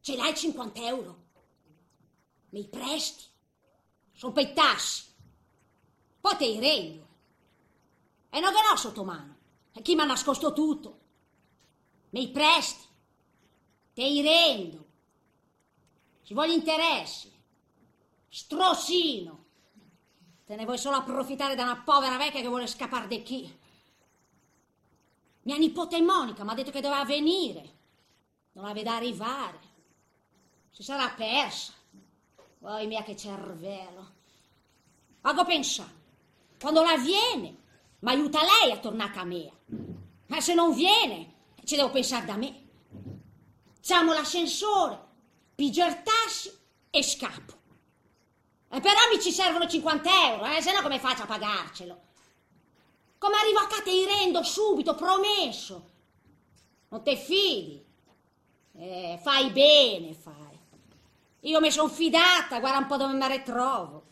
Ce l'hai 50 euro? Mi presti? Sono per i tassi. Poi te li rendo. E non che no sotto mano. E chi mi ha nascosto tutto? Mi presti? Te li rendo. Ci voglio interessi. Strozzino. Te ne vuoi solo approfittare da una povera vecchia che vuole scappare di chi? Mia nipote Monica mi ha detto che doveva venire. Non la vedo arrivare. Si sarà persa. Oh mia, che cervello. Hago pensare, quando la viene, mi aiuta lei a tornare a me. Ma se non viene, ci devo pensare da me. Facciamo l'ascensore, pigio il tassi e scappo. E però mi ci servono 50 euro, se no come faccio a pagarcelo? Come arrivo a casa ti rendo subito, promesso. Non te fidi? Fai bene, fai. Io mi sono fidata, guarda un po' dove mi ritrovo.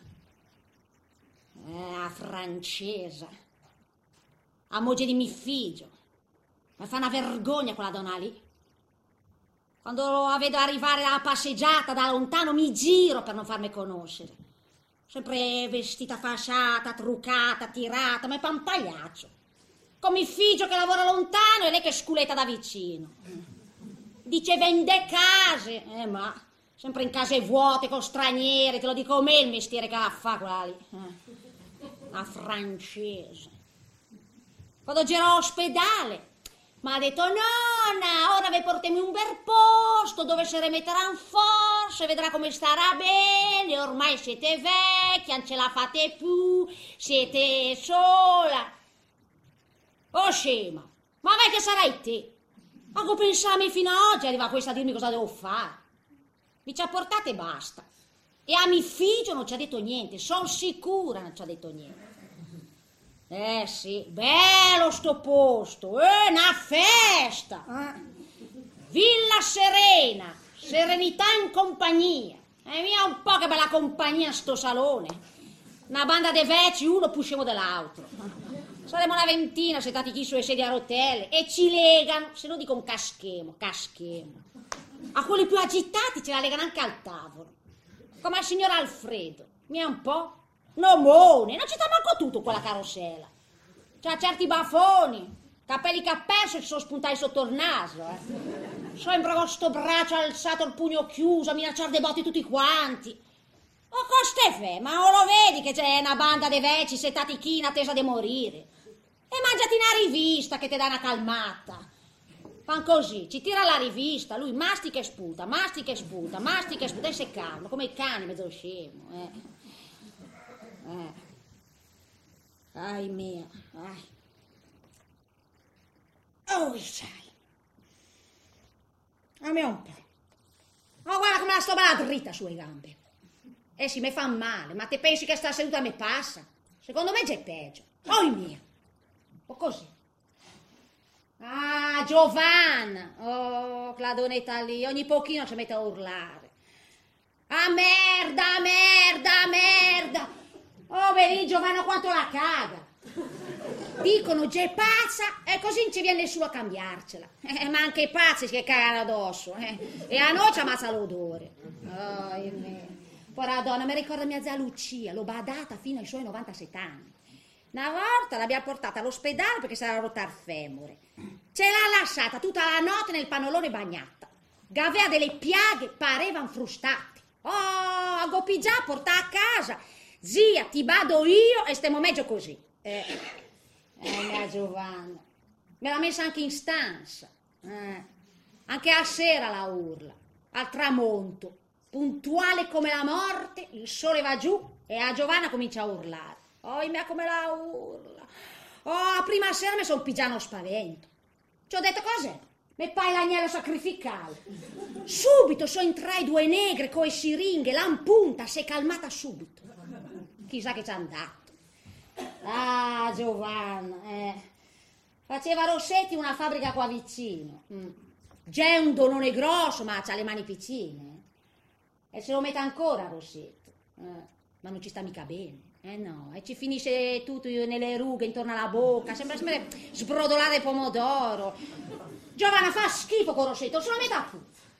A francesa. A moglie di mio figlio. Mi fa una vergogna quella donna lì. Quando la vedo arrivare dalla passeggiata da lontano mi giro per non farmi conoscere. Sempre vestita fasciata, truccata, tirata, ma è un pagliaccio. Con mio figlio che lavora lontano e lei che sculetta da vicino. Dice vende case, ma sempre in case vuote con stranieri, te lo dico a me il mestiere che la fa quella lì. La francese. Quando giro all'ospedale mi ha detto nonna, ora vi portiamo un bel posto dove si rimetteranno forze, vedrà come starà bene, ormai siete vecchi, non ce la fate più, siete sola. Oh scema, ma vai che sarai te? Ma come pensavi fino a oggi arriva questa a dirmi cosa devo fare? Mi ci ha portate e basta. E a mio figlio non ci ha detto niente, sono sicura non ci ha detto niente. Sì, bello sto posto, una festa. Villa Serena, serenità in compagnia. Mia un po' che bella compagnia sto salone. Una banda di vecchi, uno pusciamo dell'altro. Saremo una ventina settati chi sulle sedie a rotelle e ci legano, se no dico un caschemo. A quelli più agitati ce la legano anche al tavolo. Come al signor Alfredo, mia un po'. Nomone, non ci sta manco tutto quella carrossella. C'ha certi baffoni, capelli che ha perso ci sono spuntati sotto il naso. Sembra con sto braccio alzato, il pugno chiuso, a minacciare dei botti tutti quanti. Ma cosa fe? Ma non lo vedi che c'è una banda di vecchi settati chi in attesa di morire? E mangiati una rivista che ti dà una calmata. Fan così, ci tira la rivista, lui mastica e sputa e si calma, come il cane mezzo scemo. Ai mia, ai. Oh, sai. A me un po'. Oh, guarda come la sto balla dritta sulle gambe. Sì, mi fa male, ma te pensi che sta seduta mi passa? Secondo me c'è peggio. Oh, mia. O così. Ah, Giovanna. Oh, la donetta lì, ogni pochino ci mette a urlare. Ah, merda. Oh, vedi Giovanna quanto la caga. Dicono già pazza e così non ci viene nessuno a cambiarcela. Ma anche i pazzi che cagano addosso. E a noi ci ammazza l'odore. Oh, povera donna, mi ricorda mia zia Lucia, l'ho badata fino ai suoi 97 anni. Una volta l'abbiamo portata all'ospedale perché si era rotta il femore. Ce l'ha lasciata tutta la notte nel pannolone bagnata. Aveva delle piaghe, parevano frustate. Oh, a goppigià portata a casa. Zia, ti bado io e stiamo meglio così. Mia Giovanna. Me l'ha messa anche in stanza. Anche a sera la urla. Al tramonto. Puntuale come la morte, il sole va giù e a Giovanna comincia a urlare. Oh, mia come la urla. Oh, prima sera mi sono pigiato spavento. Ci ho detto cos'è? Mi fai l'agnello sacrificale. Subito sono entrate due negre coi siringhe, l'ampunta, si è calmata subito. Chissà che ci hanno dato. Ah, Giovanna, faceva Rossetti una fabbrica qua vicino. Già è un donone grosso, ma c'ha le mani piccine. E se lo mette ancora Rossetti. Ma non ci sta mica bene. No, e ci finisce tutto nelle rughe intorno alla bocca, sembra sbrodolare pomodoro. Giovanna fa schifo con Rossetti, non se lo metta più.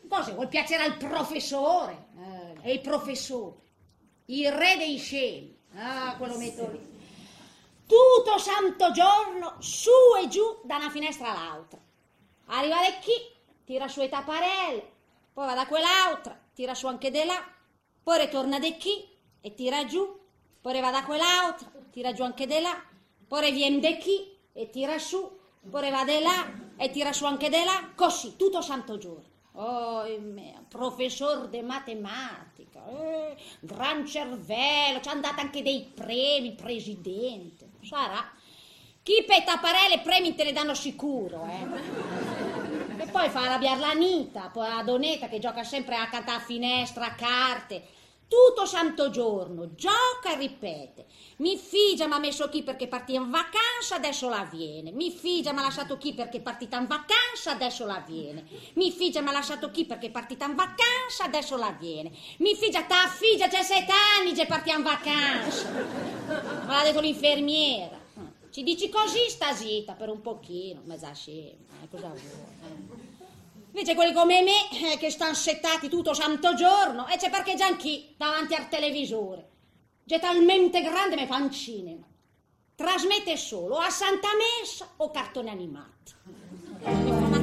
Cosa vuol piacere al professore? È il professore, il re dei scemi. Quello metto lì. Tutto santo giorno, su e giù da una finestra all'altra. Arriva da chi, tira su i tapparelle, poi va da quell'altra, tira su anche di là, poi ritorna da chi e tira giù, poi va da quell'altra, tira giù anche di là, poi viene da chi e tira su, poi va di là e tira su anche di là, così, tutto santo giorno. Oh, mio, professor di matematica, gran cervello, ci hanno dato anche dei premi, presidente, sarà. Chi per tapparelle premi te ne danno sicuro, E poi fa arrabbiare la Nita, poi la Donetta che gioca sempre accanto alla finestra, a carte. Tutto santo giorno, gioca e ripete. Mi figia mi ha messo chi perché partiva in vacanza, adesso la viene. Mi figia mi ha lasciato chi perché è partita in vacanza, adesso la viene. Mi figia mi ha lasciato chi perché è partita in vacanza, adesso la viene. Mi figia, ta figia, c'è 7 anni, già partiva in vacanza. Me l'ha detto l'infermiera. Ci dici così, sta zitta per un pochino, mezza scema, cosa vuoi? Invece quelli come me, che stanno settati tutto santo giorno, e c'è perché già anch'io, davanti al televisore, già talmente grande mi fa un cinema. Trasmette solo a Santa Messa o cartoni animati. Mi fa una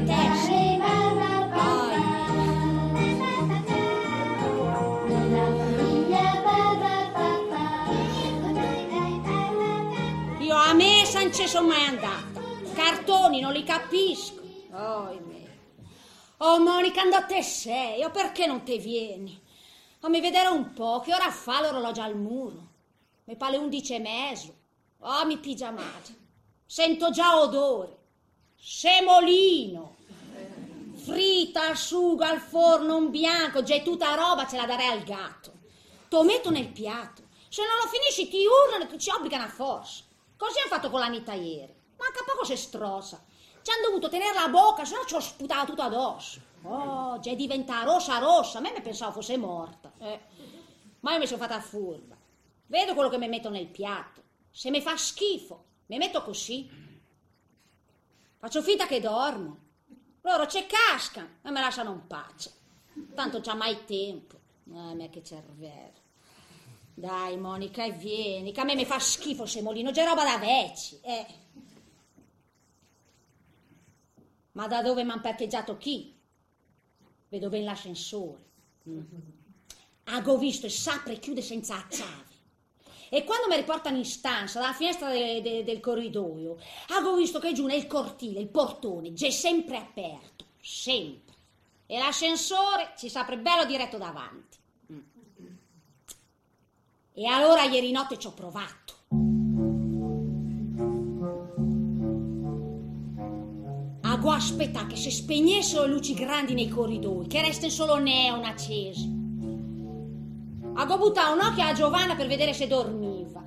Io a messa non ci sono mai andata. Cartoni non li capisco. Oh Monica, andò te sei, o perché non te vieni? Fammi vedere un po', che ora fa l'orologio al muro? Mi pare 11:30. Oh, mi pigia male. Sento già odore. Semolino. Fritta, al sugo, al forno, un bianco, già tutta roba ce la darei al gatto. Te lo metto nel piatto. Se non lo finisci ti urlano e ci obbligano a forza. Così hanno fatto con la Nita ieri. Manca poco se strosa. Ci hanno dovuto tenere la bocca, se no ci ho sputato tutto addosso. Oh, già diventa rossa. A me mi pensavo fosse morta. Ma io mi sono fatta furba. Vedo quello che mi metto nel piatto. Se mi fa schifo, mi metto così. Faccio finta che dormo. Loro ci cascano e me lasciano in pace. Tanto c'ha mai tempo. Me che cervello. Dai, Monica, e vieni, che a me mi fa schifo semolino, c'è roba da vecchi. Ma da dove mi han parcheggiato chi? Vedo ben l'ascensore. Ago visto e s'apre e chiude senza chiave. E quando mi riportano in stanza, dalla finestra del corridoio, ago visto che giù nel cortile, il portone, c'è sempre aperto. Sempre. E l'ascensore ci s'apre bello diretto davanti. E allora ieri notte ci ho provato. Ago aspetta che si spegnessero le luci grandi nei corridoi, che restano solo neon accesi. Ago buttato un occhio a Giovanna per vedere se dormiva.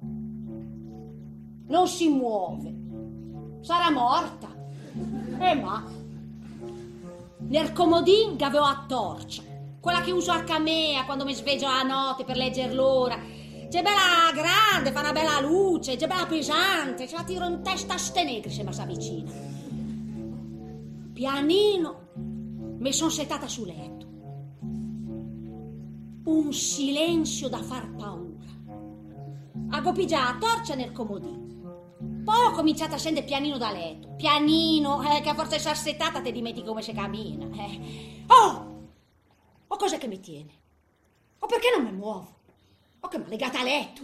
Non si muove. Sarà morta. Ma nel comodino che avevo a torcia, quella che uso a camea quando mi sveglio la notte per leggere l'ora. C'è bella grande, fa una bella luce, c'è bella pesante, ce la tiro in testa a ste negri se mi s'avvicina. Pianino mi sono settata su letto. Un silenzio da far paura. Ago pigiata la torcia nel comodino. Poi ho cominciato a scendere pianino da letto. Pianino, che a forza di essere settata te dimentichi come si cammina. O cos'è che mi tiene? O perché non mi muovo? O che mi ha legata a letto?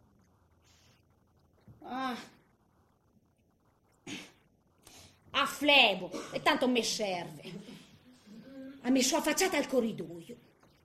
A flebo, e tanto mi serve. Ha messo affacciata al corridoio.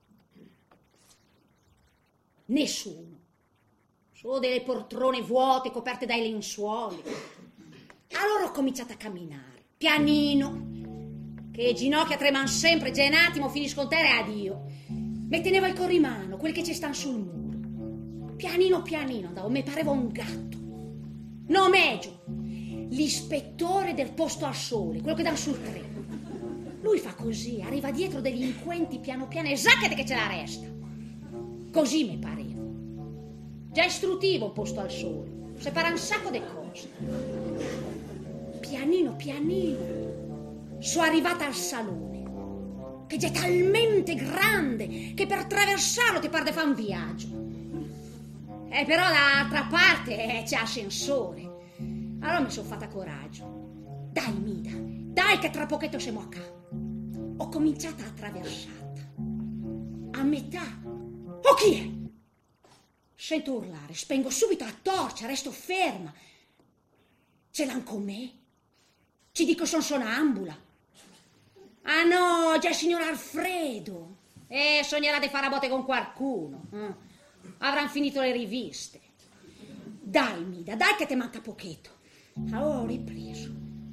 Nessuno. Solo delle poltrone vuote coperte dai lenzuoli. Allora ho cominciato a camminare, pianino, che le ginocchia tremano sempre, già un attimo finisco il terra e addio. Mi tenevo il corrimano, quelli che ci stanno sul muro. Pianino andavo, mi pareva un gatto. No, meglio, l'ispettore del posto al sole, quello che dà sul treno. Lui fa così, arriva dietro delinquenti piano piano e zaccate che ce la resta. Così mi pareva. Già istruttivo posto al sole, separa un sacco di cose. Pianino, sono arrivata al salone. che è talmente grande che per attraversarlo ti pare di fare un viaggio. E però dall'altra parte c'è ascensore. Allora mi sono fatta coraggio. Dai, Mida, dai che tra pochetto siamo a casa. Ho cominciato a attraversarla. A metà. Oh, chi è? Sento urlare, spengo subito la torcia, resto ferma. Ce l'han con me? Ci dico son sonambula. Ah no, già il signor Alfredo. Sognerà di fare a botte con qualcuno. Avranno finito le riviste. Dai, Mida, dai che ti manca pochetto. Allora ho ripreso.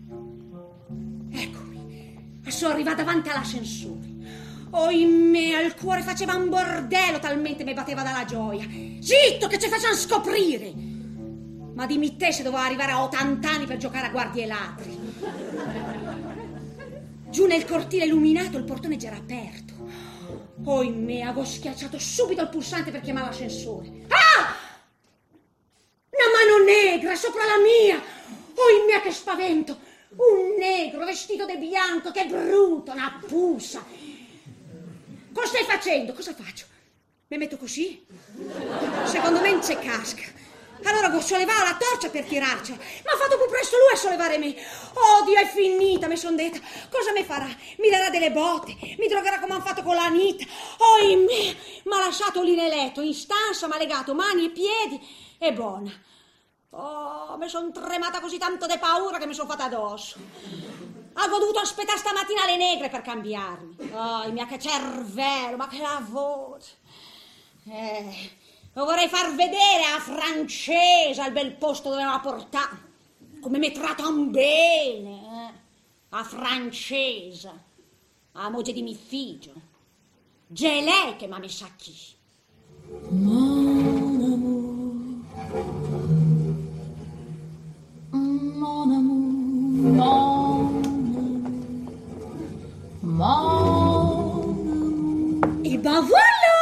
Eccomi, sono arrivata davanti all'ascensore. Oimè, il cuore faceva un bordello, talmente mi batteva dalla gioia. Zitto, che ci facciano scoprire! Ma dimmi te se dovevo arrivare a 80 anni per giocare a guardie e ladri. Giù nel cortile illuminato il portone già era aperto. Oimè, avevo schiacciato subito il pulsante per chiamare l'ascensore. Ah! Una mano negra sopra la mia! Oimè, che spavento! Un negro vestito di bianco, che brutto, una pusa! Cosa stai facendo? Cosa faccio? Mi metto così? Secondo me non c'è casca. Allora sollevavo la torcia per tirarcela, ma ha fatto più presto lui a sollevare me. Oh Dio, è finita, mi son detta. Cosa mi farà? Mi darà delle botte, mi drogherà come hanno fatto con l'Anita. Oimè, mi ha lasciato lì nel letto, in stanza, mi ha legato mani e piedi. È buona. Oh, mi son tremata così tanto di paura che mi son fatta addosso. Avevo dovuto aspettare stamattina le negre per cambiarmi. Oh, mia che cervello, ma che lavoro. Lo vorrei far vedere a Francesa il bel posto dove mi ha portato. Come mi trattano bene. A Francesa, a moglie di mio figlio. Già lei che mi ha messa qui. Mon amour, E ben voilà!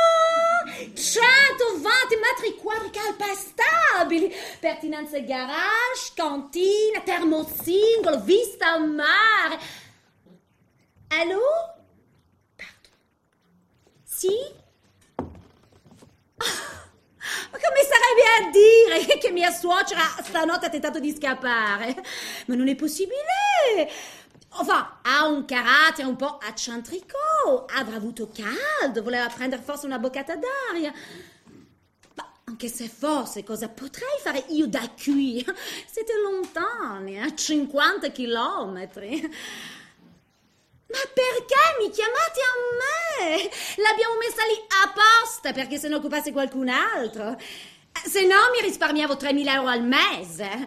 120 metri quadri calpestabili, pertinenze garage, cantina, termosingolo, vista al mare. Allô? Pardon. Sì? Ma come sarebbe a dire che mia suocera stanotte ha tentato di scappare? Ma non è possibile! Enfin, ha un carattere un po' accentrico, avrà avuto caldo, voleva prendere forse una boccata d'aria. Ma anche se fosse, cosa potrei fare io da qui? Siete lontani, a 50 chilometri. Ma perché mi chiamate a me? L'abbiamo messa lì apposta perché se ne occupasse qualcun altro. Se no mi risparmiavo 3.000 euro al mese.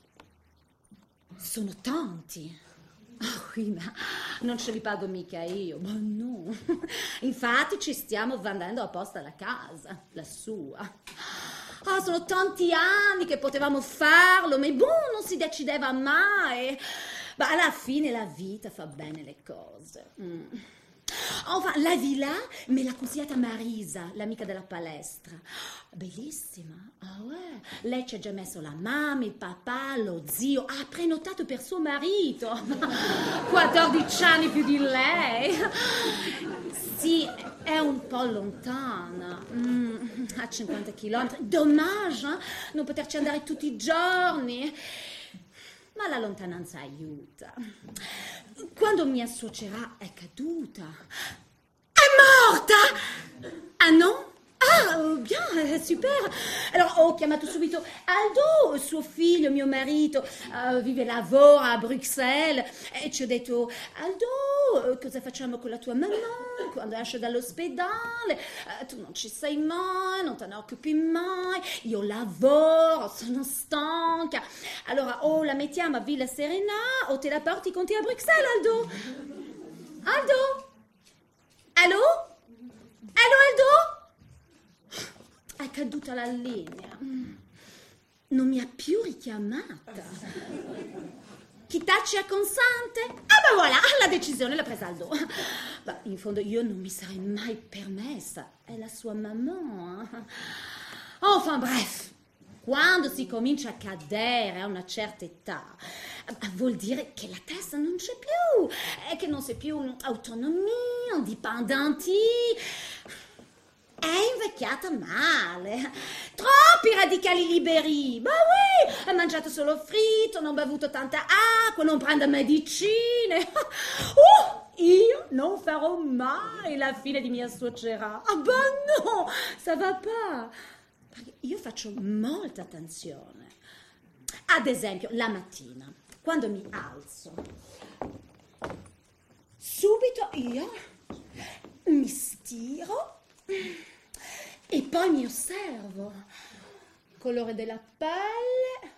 Sono tanti. Oh, qui, ma non ce li pago mica io, ma no. Infatti ci stiamo vendendo apposta la casa, la sua. Ah, sono tanti anni che potevamo farlo, ma non si decideva mai. Ma alla fine la vita fa bene le cose. Enfin, la villa me l'ha consigliata Marisa, l'amica della palestra. Bellissima. Ah ouais. Lei ci ha già messo la mamma, il papà, lo zio. Ha prenotato per suo marito. 14 anni più di lei. Sì, è un po' lontana. A 50 chilometri. Dommage, non poterci andare tutti i giorni. Ma la lontananza aiuta. Quando mia suocera è caduta... È morta! Ah no? Ah, bien, super. Allora ho chiamato subito Aldo, suo figlio, mio marito, vive e lavora a Bruxelles, e ci ho detto: Aldo, cosa facciamo con la tua mamma quando esce dall'ospedale? Tu non ci sei mai, non te ne occupi mai, io lavoro, sono stanca. Allora o la mettiamo a Villa Serena o te la porti con te a Bruxelles, Aldo. Aldo? Allo? Allo, Aldo? È caduta la linea. Non mi ha più richiamata. Chi tace acconsente? Ah, ma voilà, la decisione l'ha presa Aldo. Ma in fondo io non mi sarei mai permessa. È la sua mamma. Enfin, bref. Quando si comincia a cadere a una certa età, vuol dire che la testa non c'è più, che non c'è più autonomia, indipendenti. È invecchiata male. Troppi radicali liberi. Ma oui, ha mangiato solo fritto, non bevuto tanta acqua, non prende medicine. Io non farò mai la fine di mia suocera. Ah, bah no, ça va pas. Perché io faccio molta attenzione. Ad esempio, la mattina, quando mi alzo, subito io mi stiro e poi mi osservo. Colore della pelle,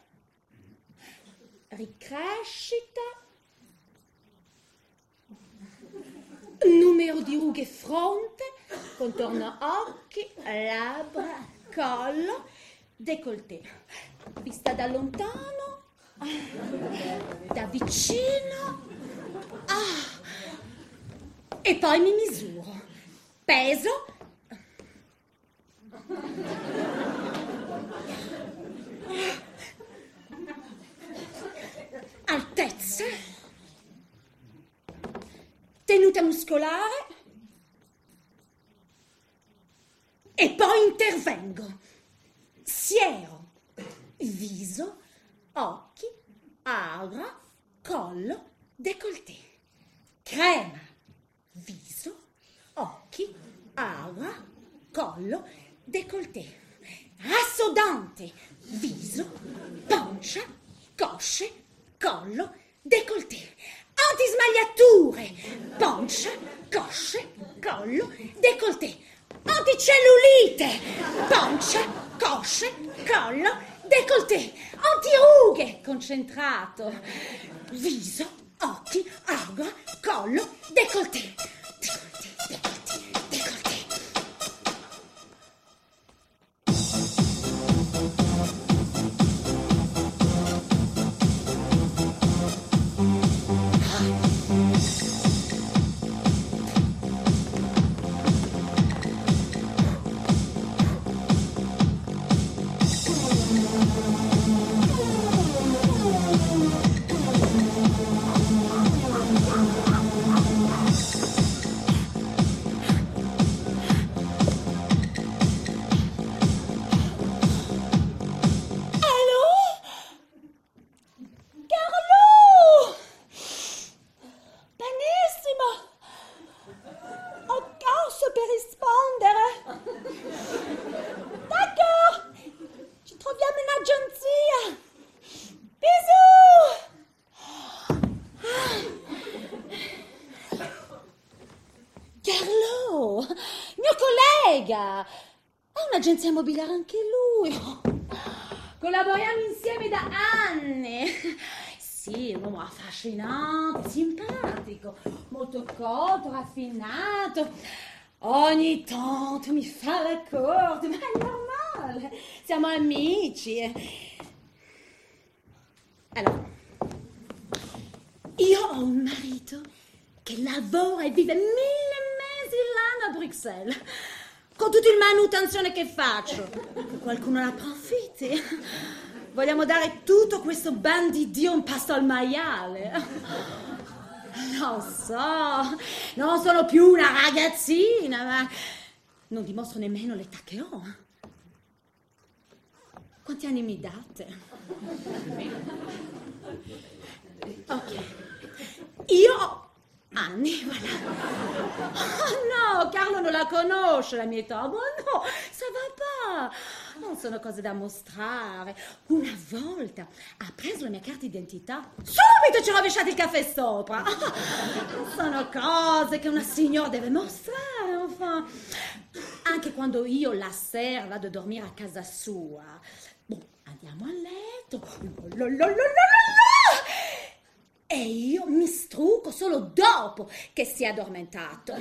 ricrescita, numero di rughe fronte, contorno occhi, labbra, collo, décolleté. Vista da lontano, da vicino, e poi mi misuro. Peso. Altezza. Tenuta muscolare. E poi intervengo. Siero. Viso, occhi, aura, collo, décolleté. Crema. Viso, occhi, aura, collo, décolleté. Assodante. Viso, pancia, cosce, collo, décolleté. Antismagliature. Pancia, cosce, collo, décolleté. Anticellulite. Pancia, cosce, collo, décolleté. Antirughe. Concentrato. Viso, occhi, aura, collo, décolleté. Décolleté, décolleté, décolleté. Ha un'agenzia immobiliare anche lui. Collaboriamo insieme da anni. Sì, un uomo affascinante, simpatico, molto colto, raffinato. Ogni tanto mi fa la corte, ma è normale. Siamo amici. Allora, io ho un marito che lavora e vive 1000 mesi l'anno a Bruxelles. Con tutta il manutenzione che faccio, che qualcuno ne approfitti. Vogliamo dare tutto questo bandidio un pasto al maiale. Lo so, non sono più una ragazzina, ma non dimostro nemmeno l'età che ho. Quanti anni mi date? Ok. Io ho anni, voilà. Oh no, Carlo non la conosce la mia età. Ma no, ça va pas. Non sono cose da mostrare. Una volta ha preso la mia carta d'identità, subito ci ho rovesciato il caffè sopra. Sono cose che una signora deve mostrare, enfin. Anche quando io la sera vado a dormire a casa sua. Andiamo a letto. E io mi strucco solo dopo che si è addormentato.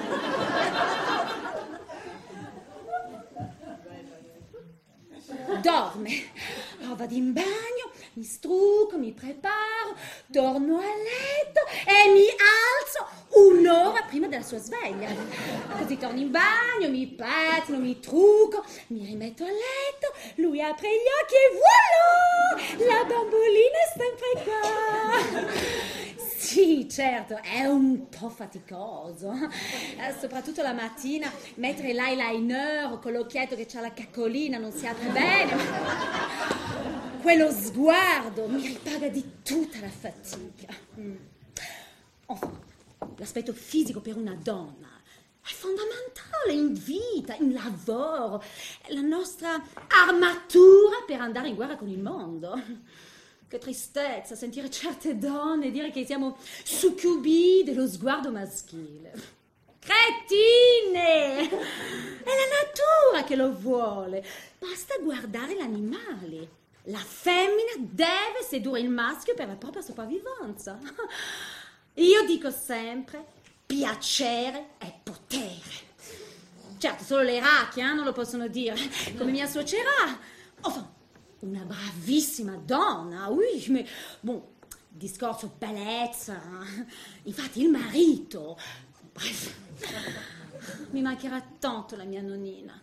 Dorme. Allora vado in bagno, mi strucco, mi preparo, torno a letto e mi alzo un'ora prima della sua sveglia. Così torno in bagno, mi pettino, mi trucco, mi rimetto a letto, lui apre gli occhi e voilà! La bambolina è sempre qua. Sì, certo, è un po' faticoso, soprattutto la mattina, mettere l'eyeliner con l'occhietto che c'ha la caccolina non si apre bene. Quello sguardo mi ripaga di tutta la fatica. Enfin, l'aspetto fisico per una donna è fondamentale in vita, in lavoro, è la nostra armatura per andare in guerra con il mondo. Che tristezza sentire certe donne dire che siamo succubi dello sguardo maschile. Cretine! È la natura che lo vuole. Basta guardare l'animale. La femmina deve sedurre il maschio per la propria sopravvivenza. Io dico sempre, piacere è potere. Certo, solo le racchie non lo possono dire, come mia suocera. Enfin, una bravissima donna, oui, ma bon, discorso bellezza. Infatti il marito, bref, mi mancherà tanto la mia nonnina.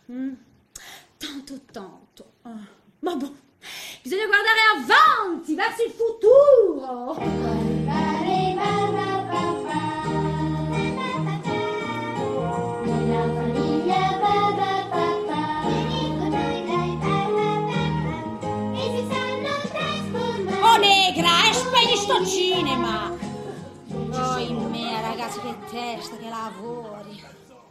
Tanto. Ma bon, bisogna guardare avanti, verso il futuro. Oh negra, e spegni sto cinema! Oh me, ragazzi, che testa, che lavori!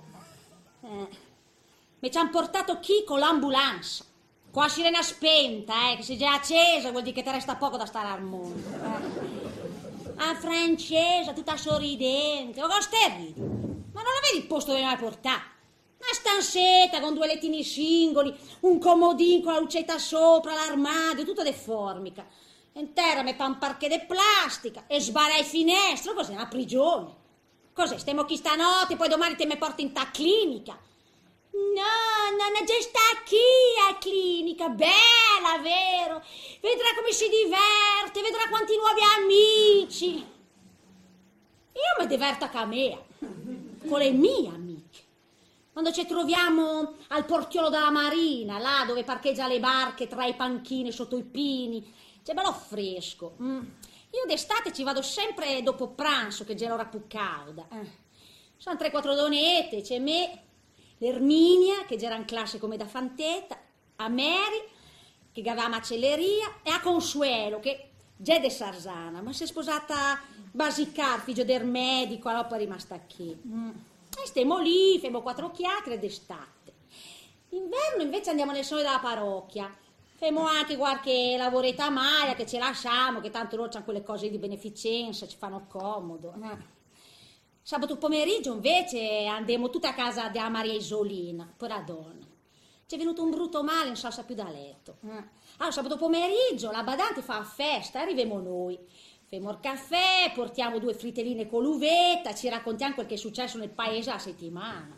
Mi ci han portato chi con l'ambulanza? Con la sirena spenta, che se già accesa vuol dire che ti resta poco da stare al mondo. A francese, tutta sorridente. Ma cosa stai ridi? Ma non la vedi il posto dove mi hai portato? Una stanzetta con 2 lettini singoli, un comodino con la lucetta sopra, l'armadio, tutto de formica. Intera mi fa un parquet de plastica e sbarra il finestro, cos'è una prigione? Cos'è, stiamo qui stanotte, poi domani te mi porti in ta clinica? No, nonna già sta qui a clinica, bella, vero? Vedrà come si diverte, vedrà quanti nuovi amici. Io mi diverto a mea, con le mie amiche. Quando ci troviamo al portiolo della marina, là dove parcheggia le barche tra i panchini sotto i pini, c'è bello fresco. Io d'estate ci vado sempre dopo pranzo, che c'è l'ora più calda. Sono 3-4 donette, c'è me, l'Erminia, che era in classe come da fantetta, a Mary, che aveva macelleria, e a Consuelo, che già è de Sarzana, ma si è sposata Basicar, figlio del medico, allora poi è rimasta qui. E stiamo lì, femo 4 chiacchiere d'estate. Inverno invece andiamo nel sole della parrocchia. Femo anche qualche lavoretto a maglia che ci lasciamo, che tanto loro c'hanno quelle cose di beneficenza, ci fanno comodo. Sabato pomeriggio invece andiamo tutta a casa della Maria Isolina, poi la donna. C'è venuto un brutto male, non sa più da letto. Allora sabato pomeriggio la badante fa festa, arriviamo noi. Femo il caffè, portiamo 2 fritelline con l'uvetta, ci raccontiamo quel che è successo nel paese la settimana.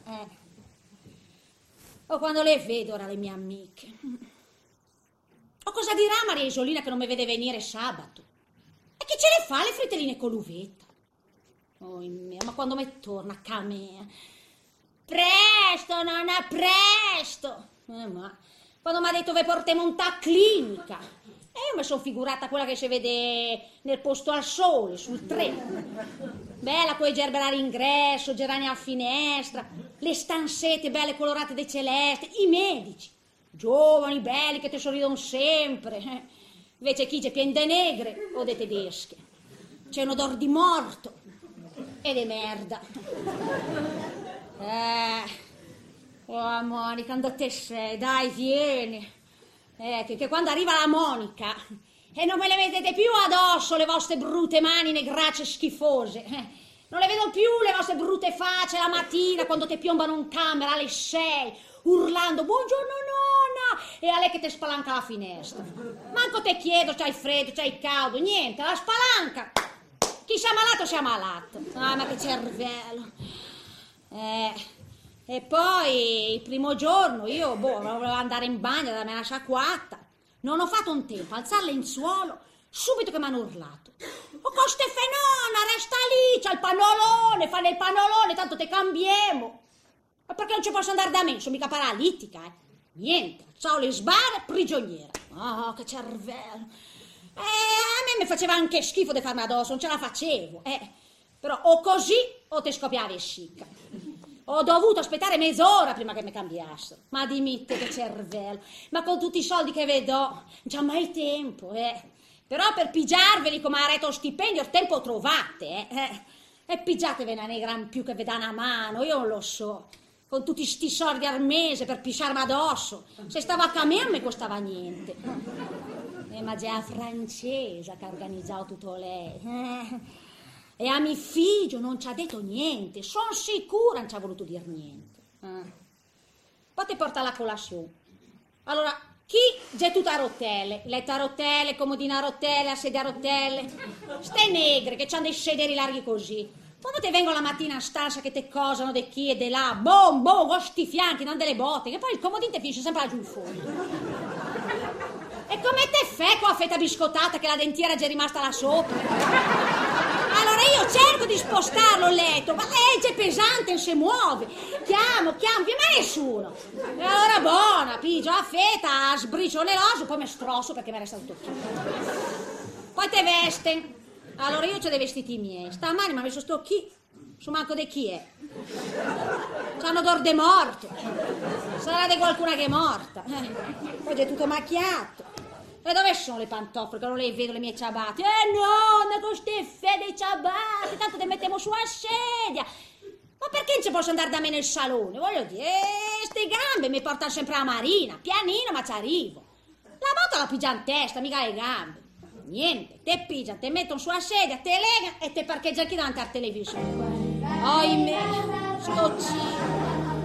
O quando le vedo ora le mie amiche. O cosa dirà Maria Isolina che non mi vede venire sabato? E che ce le fa le fritelline con l'uvetta? Oh mia, ma quando mi torna a me? Presto, nonna, presto! Ma quando mi ha detto ve portiamo in ta clinica. E io mi sono figurata quella che si vede nel posto al sole, sul treno. Bella, quei gerbera all'ingresso, gerani alla finestra, le stanzette belle colorate di celeste, i medici, giovani, belli, che ti sorridono sempre. Invece chi c'è pieno di negre o di tedesche. C'è un odore di morto e di merda. Oh, Monica, dove te sei? Dai, vieni. Che quando arriva la Monica e non me le vedete più addosso le vostre brutte mani negracce schifose, non le vedo più le vostre brutte facce la mattina quando ti piombano in camera alle 6 urlando buongiorno nonna e a lei che ti spalanca la finestra. Manco te chiedo c'hai freddo, c'hai caldo, niente, la spalanca. Chi sia malato sia malato. Ah, ma che cervello. E poi il primo giorno io volevo andare in bagno da me una sciacquata. Non ho fatto un tempo, alzare il lenzuolo, Subito che mi hanno urlato. Oh, coste fenona, resta lì, c'ha il pannolone, fa nel pannolone, tanto te cambiamo. Ma perché non ci posso andare da me? Sono mica paralitica, Niente, c'ho le sbarre, prigioniera. Oh, che cervello. A me mi faceva anche schifo di farmi addosso, non ce la facevo, Però o così o te scoppia la vescica. Ho dovuto aspettare mezz'ora prima che mi cambiassero. Ma dimmi te che cervello. Ma con tutti i soldi che vedo, non c'è mai tempo, Però per pigiarveli come ha retto stipendio, il tempo trovate, E pigiatevene una negra in più che vi dà una mano, io non lo so. Con tutti sti soldi al mese per pisciarmi addosso. Se stava a me non mi costava niente. Ma già francese che ha organizzato tutto lei. E a mio figlio non ci ha detto niente. Sono sicura non ci ha voluto dire niente. Poi ti porta la colazione. Allora, chi c'è tutta a rotelle? Letto a rotelle, comodino a rotelle, a sedia a rotelle. Ste negre che c'hanno dei sederi larghi così. Quando te vengono la mattina a stanza che te cosano di qui e di là, boom, con sti fianchi, non delle botte, che poi il comodino te finisce sempre laggiù in fondo. E come te fai con la fetta biscottata che la dentiera è già rimasta là sopra? Allora io cerco di spostarlo il letto, ma è pesante, non si muove. Chiamo, ma nessuno. E allora buona, pigio la fetta, sbriciolo l'oso, poi mi strosso perché mi resta tutto qui. Poi te veste. Allora io c'ho dei vestiti miei. Stamani mi ha messo sto chi? Su manco di chi è. C'hanno odor de morto. Sarà di qualcuna che è morta. Poi è tutto macchiato. E dove sono le pantofole? Che non le vedo, le mie ciabatte. Nonna, con ste fede ciabatte, tanto te mettiamo su a sedia. Ma perché non ci posso andare da me nel salone? Voglio dire, ste gambe mi portano sempre a Marina. Pianino, ma ci arrivo. La moto la pigia in testa, mica le gambe. Niente, te pigia, te mettono su a sedia, te lega e te parcheggia anche davanti al televisore. Ohimè, sto zitto.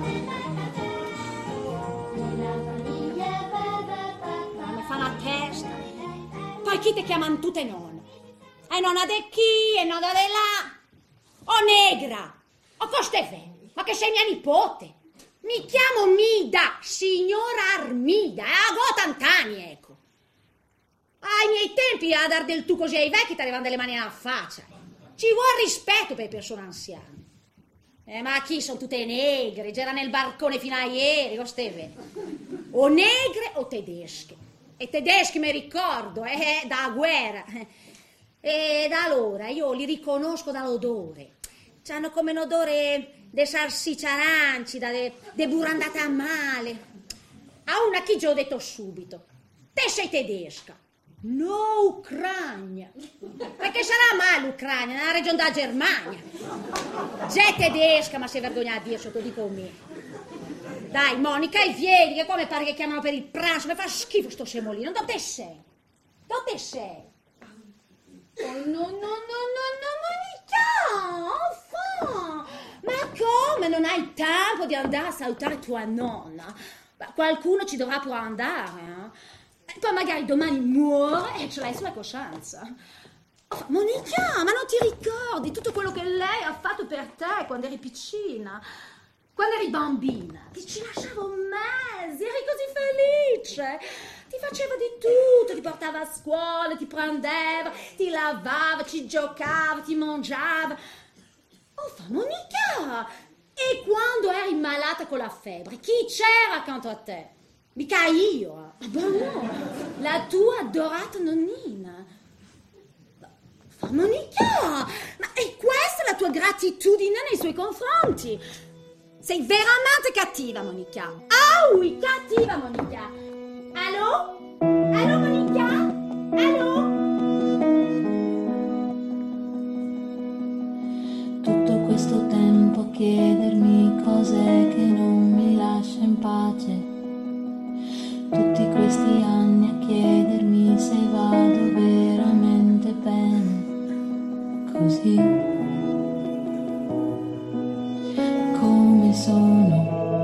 Fa la testa. Poi chi ti chiamano tutte nonne? E nonna de chi? E nonna de là? O negra? O costefè? Ma che sei mia nipote? Mi chiamo Mida, signora Armida, a Gotantani, ecco. Ai miei tempi a dar del tu così ai vecchi ti arrivano delle mani alla faccia. Ci vuole rispetto per le persone anziane. Ma chi sono tutte negre? C'era nel barcone fino a ieri, costefè. O negre o tedesche. E tedeschi mi ricordo, da guerra. E da allora io li riconosco dall'odore. C'hanno come un odore de salsiccia aranci, de burrandate a male. A una chi già ho detto subito. Te sei tedesca. No, Ucraina. Perché sarà mai l'Ucraina, nella regione della Germania. C'è tedesca, ma si vergogna a dire, sotto dico me. Dai, Monica, e vieni, che qua mi pare che chiamano per il pranzo, mi fa schifo sto semolino. Dove sei? Dove sei? Oh, no, Monica! Ma come? Non hai tempo di andare a salutare tua nonna? Ma qualcuno ci dovrà pure andare, E poi magari domani muore e ce l'hai sulla coscienza. Oh, Monica, ma non ti ricordi tutto quello che lei ha fatto per te quando eri piccina? Quando eri bambina, ti lasciavo mesi, eri così felice. Ti faceva di tutto, ti portava a scuola, ti prendeva, ti lavava, ci giocava, ti mangiava. Oh, Monica! E quando eri malata con la febbre, chi c'era accanto a te? Mica io. No, la tua adorata nonnina. Monica, ma è questa la tua gratitudine nei suoi confronti? Sei veramente cattiva, Monica. Aui, cattiva, Monica. Allo? Allo, Monica? Allo? Tutto questo tempo a chiedermi cos'è che non mi lascia in pace. Tutti questi anni a chiedermi se vado veramente bene. Così. Sono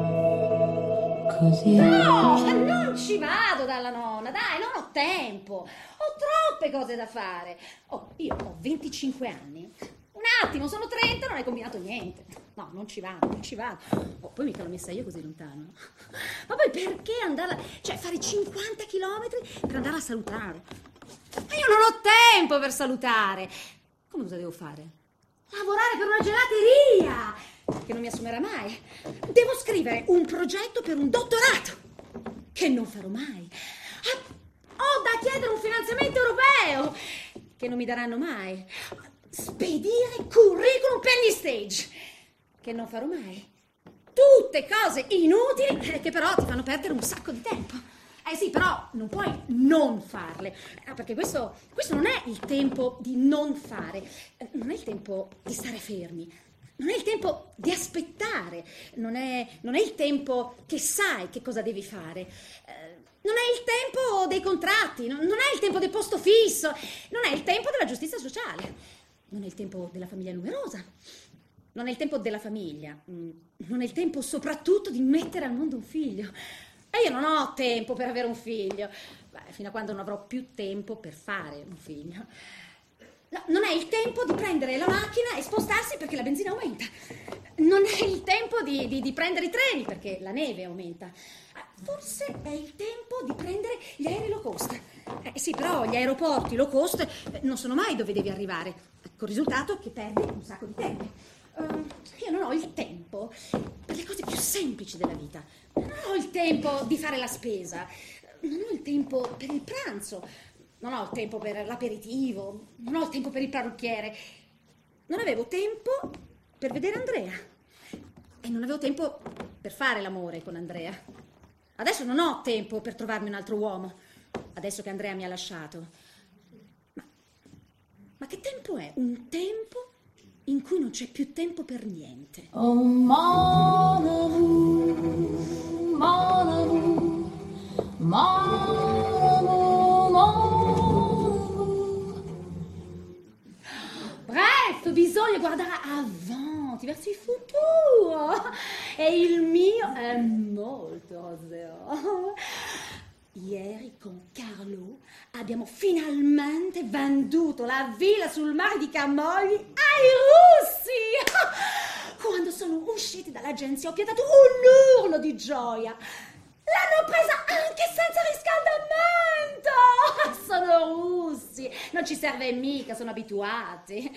così. No, non ci vado dalla nonna, dai, non ho tempo. Ho troppe cose da fare. Oh, io ho 25 anni. Un attimo, sono 30, non hai combinato niente. No, non ci vado. Oh, poi mica l'ho messa io così lontano. Ma poi perché andare, fare 50 chilometri per andare a salutare? Ma io non ho tempo per salutare. Come cosa devo fare? Lavorare per una gelateria, che non mi assumerà mai. Devo scrivere un progetto per un dottorato, che non farò mai. Ho da chiedere un finanziamento europeo, che non mi daranno mai. Spedire curriculum per gli stage, che non farò mai. Tutte cose inutili che però ti fanno perdere un sacco di tempo. Sì, però non puoi non farle, perché questo non è il tempo di non fare, non è il tempo di stare fermi, non è il tempo di aspettare, non è il tempo che sai che cosa devi fare, non è il tempo dei contratti, non è il tempo del posto fisso, non è il tempo della giustizia sociale, non è il tempo della famiglia numerosa, non è il tempo della famiglia, non è il tempo soprattutto di mettere al mondo un figlio. E io non ho tempo per avere un figlio, fino a quando non avrò più tempo per fare un figlio. No, non è il tempo di prendere la macchina e spostarsi perché la benzina aumenta. Non è il tempo di prendere i treni perché la neve aumenta. Forse è il tempo di prendere gli aerei low cost. Sì, però gli aeroporti low cost non sono mai dove devi arrivare, con il risultato che perdi un sacco di tempo. Io non ho il tempo per le cose più semplici della vita. Non ho il tempo di fare la spesa, non ho il tempo per il pranzo, non ho il tempo per l'aperitivo, non ho il tempo per il parrucchiere. Non avevo tempo per vedere Andrea e non avevo tempo per fare l'amore con Andrea. Adesso non ho tempo per trovarmi un altro uomo, adesso che Andrea mi ha lasciato. Ma che tempo è? Un tempo in cui non c'è più tempo per niente. Oh, mon amour, mon amour, mon amour, mon amour. Bref, bisogna guardare avanti, verso il futuro. E il mio è molto roseo. Ieri con Carlo abbiamo finalmente venduto la villa sul mare di Camogli ai russi. Quando sono usciti dall'agenzia ho piantato un urlo di gioia. L'hanno presa anche senza riscaldamento. Sono russi, non ci serve mica, sono abituati.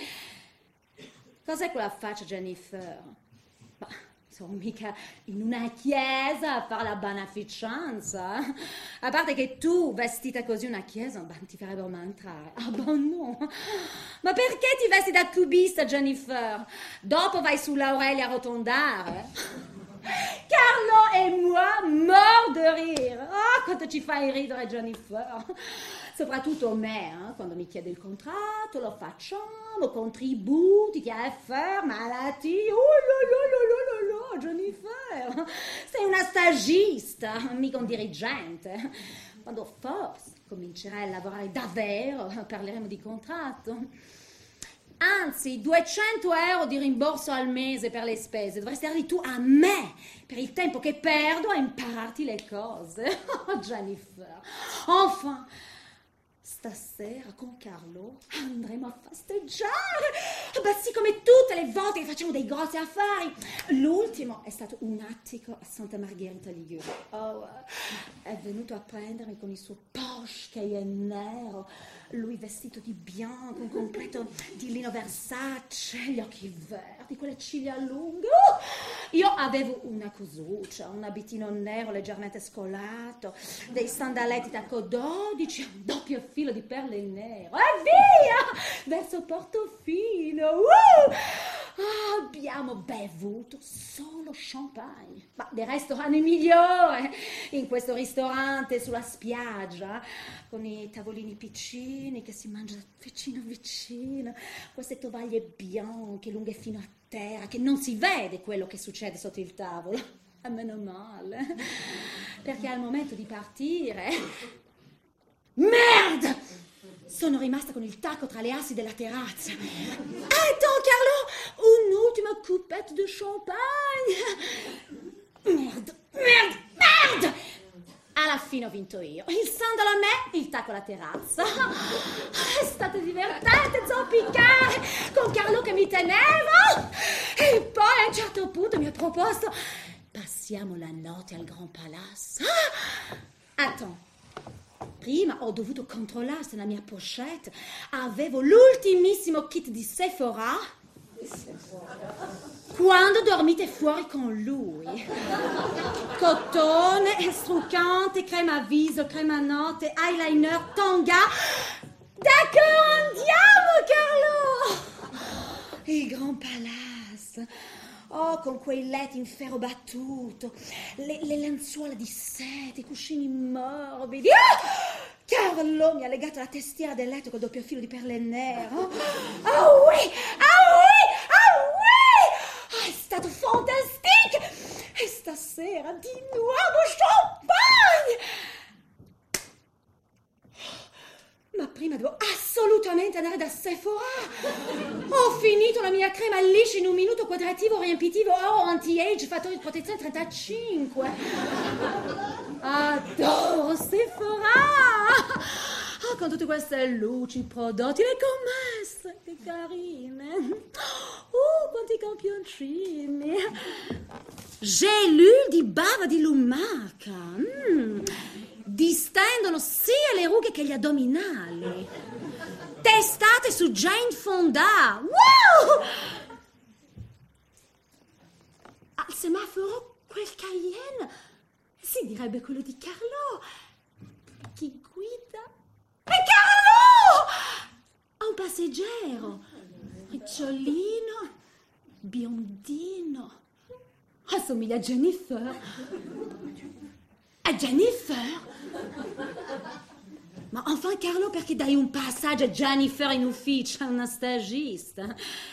Cos'è quella faccia, Jennifer? Ma sono mica in una chiesa a fare la beneficenza. A parte che tu, vestita così una chiesa, non ti farebbero mai entrare. Ah, no. Ma perché ti vesti da cubista, Jennifer? Dopo vai sull'Aurelia a rotondare. Carlo e moi, mort de rire. Oh, quanto ci fai ridere, Jennifer. Soprattutto me, quando mi chiede il contratto, lo facciamo, contributi, che è malattie. Oh, lo, Jennifer. Sei una stagista, mica un dirigente. Quando forse comincerai a lavorare davvero, parleremo di contratto. Anzi, 200 euro di rimborso al mese per le spese. Dovresti darli tu a me per il tempo che perdo a impararti le cose. Oh, Jennifer. Enfin, stasera con Carlo andremo a festeggiare. Sì, come tutte le volte che facciamo dei grossi affari. L'ultimo è stato un attico a Santa Margherita Ligure. Oh, è venuto a prendermi con il suo Porsche che è nero, lui vestito di bianco, un completo di lino Versace, gli occhi verdi, quelle ciglia lunghe. Io avevo una cosuccia, un abitino nero leggermente scolato, dei sandaletti tacco 12, un doppio filo di perle nero e via verso Portofino. Abbiamo bevuto solo champagne, ma del resto hanno il migliore in questo ristorante sulla spiaggia, con i tavolini piccini che si mangia vicino vicino, queste tovaglie bianche lunghe fino a terra, che non si vede quello che succede sotto il tavolo. E meno male, perché al momento di partire, merde, sono rimasta con il tacco tra le assi della terrazza. Attends, Carlo, un'ultima coupette de champagne. Merde. Alla fine ho vinto io. Il sandalo a me, il tacco alla terrazza. È stato divertente zoppicare con Carlo che mi teneva. E poi a un certo punto mi ha proposto: passiamo la notte al Grand Palace. Attends. Prima ho dovuto controllare se nella mia pochette avevo l'ultimissimo kit di Sephora quando dormite fuori con lui. Cotone, struccante, crema a viso, crema a notte, eyeliner, tanga. D'accord, andiamo, Carlo! Il Grand Palace. Oh, con quei letti in ferro battuto, le lenzuola di seta, i cuscini morbidi. Carlo mi ha legato la testiera del letto col doppio filo di perle nere. Oh oui, ah oui, ah oui! È stato fantastique! E stasera di nuovo champagne! Ma prima devo assolutamente andare da Sephora. Ho finito la mia crema liscia in un minuto, quadrativo, riempitivo, anti-age, fattore di protezione 35. Adoro Sephora. Con tutte queste luci, prodotti, le commesse, che carine. Quanti campioncini. Gelule di bava di lumaca. Distendono sia le rughe che gli addominali. Testate su Jane Fonda. Wow! Al semaforo quel Cayenne si direbbe quello di Carlo. Chi guida? È Carlo! Ha un passeggero. Ricciolino, biondino. Assomiglia a Jennifer. A Jennifer? Ma enfin Carlo, perché dai un passaggio a Jennifer in ufficio, a una stagista?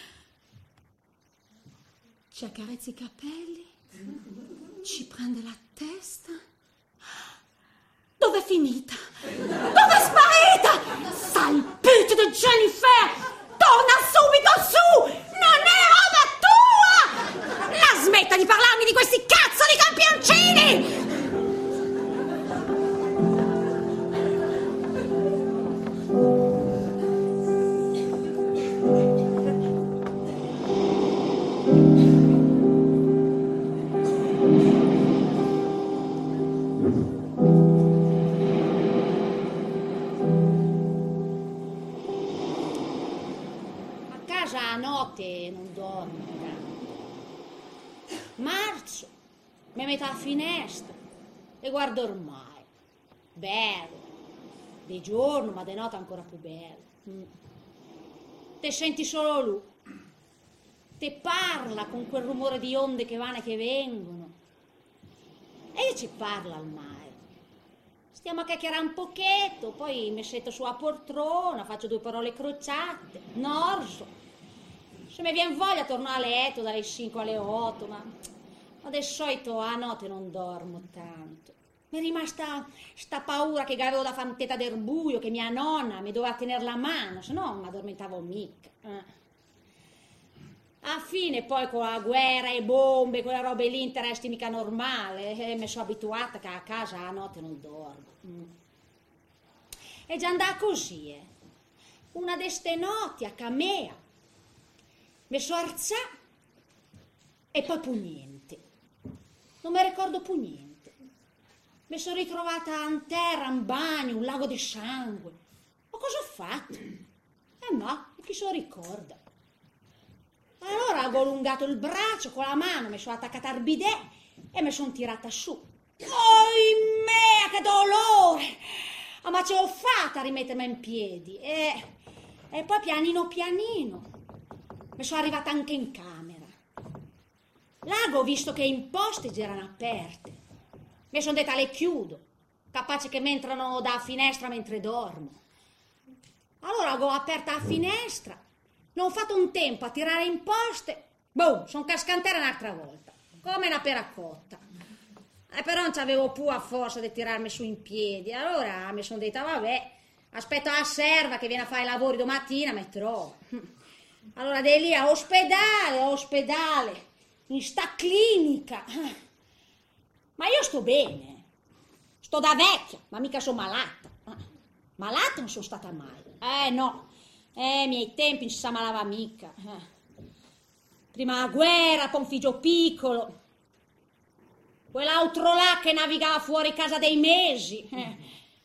Ci accarezza i capelli? Ci prende la testa? Dov'è finita? Dov'è sparita? Sale pute di Jennifer! Torna subito su! Non è roba tua! La smetta di parlarmi di questi cazzo di campioncini! A notte non dormo tanto. Marzo, mi metto alla finestra e guardo ormai. Bello. Di giorno, ma di notte ancora più bello. Te senti solo lui. Te parla con quel rumore di onde che vanno e che vengono. E io ci parlo al mare. Stiamo a chiacchierare un pochetto, poi mi setto sulla poltrona, faccio 2 parole crociate, norso. Se mi viene voglia torno a letto dalle 5 alle 8, ma di solito a notte non dormo tanto. Mi è rimasta sta paura che avevo da fare un teta del buio, che mia nonna mi doveva tenere la mano, se no non mi addormentavo mica. Alla fine poi con la guerra e bombe, quelle robe lì, interessi mica normale, mi sono abituata che a casa a notte non dormo. E già andava così, Una di ste notti a Camea mi sono alzata e poi più niente. Non mi ricordo più niente. Mi sono ritrovata in terra, in bagno, un lago di sangue. Ma cosa ho fatto? No, chi se lo ricorda? Allora ho allungato il braccio con la mano, mi sono attaccata al bidet e mi sono tirata su. Ohimè, che dolore! Ma ce l'ho fatta a rimettermi in piedi. E poi pianino pianino mi sono arrivata anche in camera. Là ho visto che i posteggi erano aperte. Mi sono detta le chiudo, capace che mi entrano da finestra mentre dormo. Allora ho aperta la finestra, non ho fatto un tempo a tirare in poste, boom, sono cascantera un'altra volta, come una peracotta. Però non c'avevo più a forza di tirarmi su in piedi. Allora mi sono detta, vabbè, aspetto la serva che viene a fare i lavori domattina, mi trovo. Allora dei lì a ospedale, in sta clinica. Ma io sto bene, sto da vecchia, ma mica sono malata. Malata non sono stata mai. No, ai miei tempi non si ammalava mica. Prima la guerra, poi un figlio piccolo. Quell'altro là che navigava fuori casa dei mesi.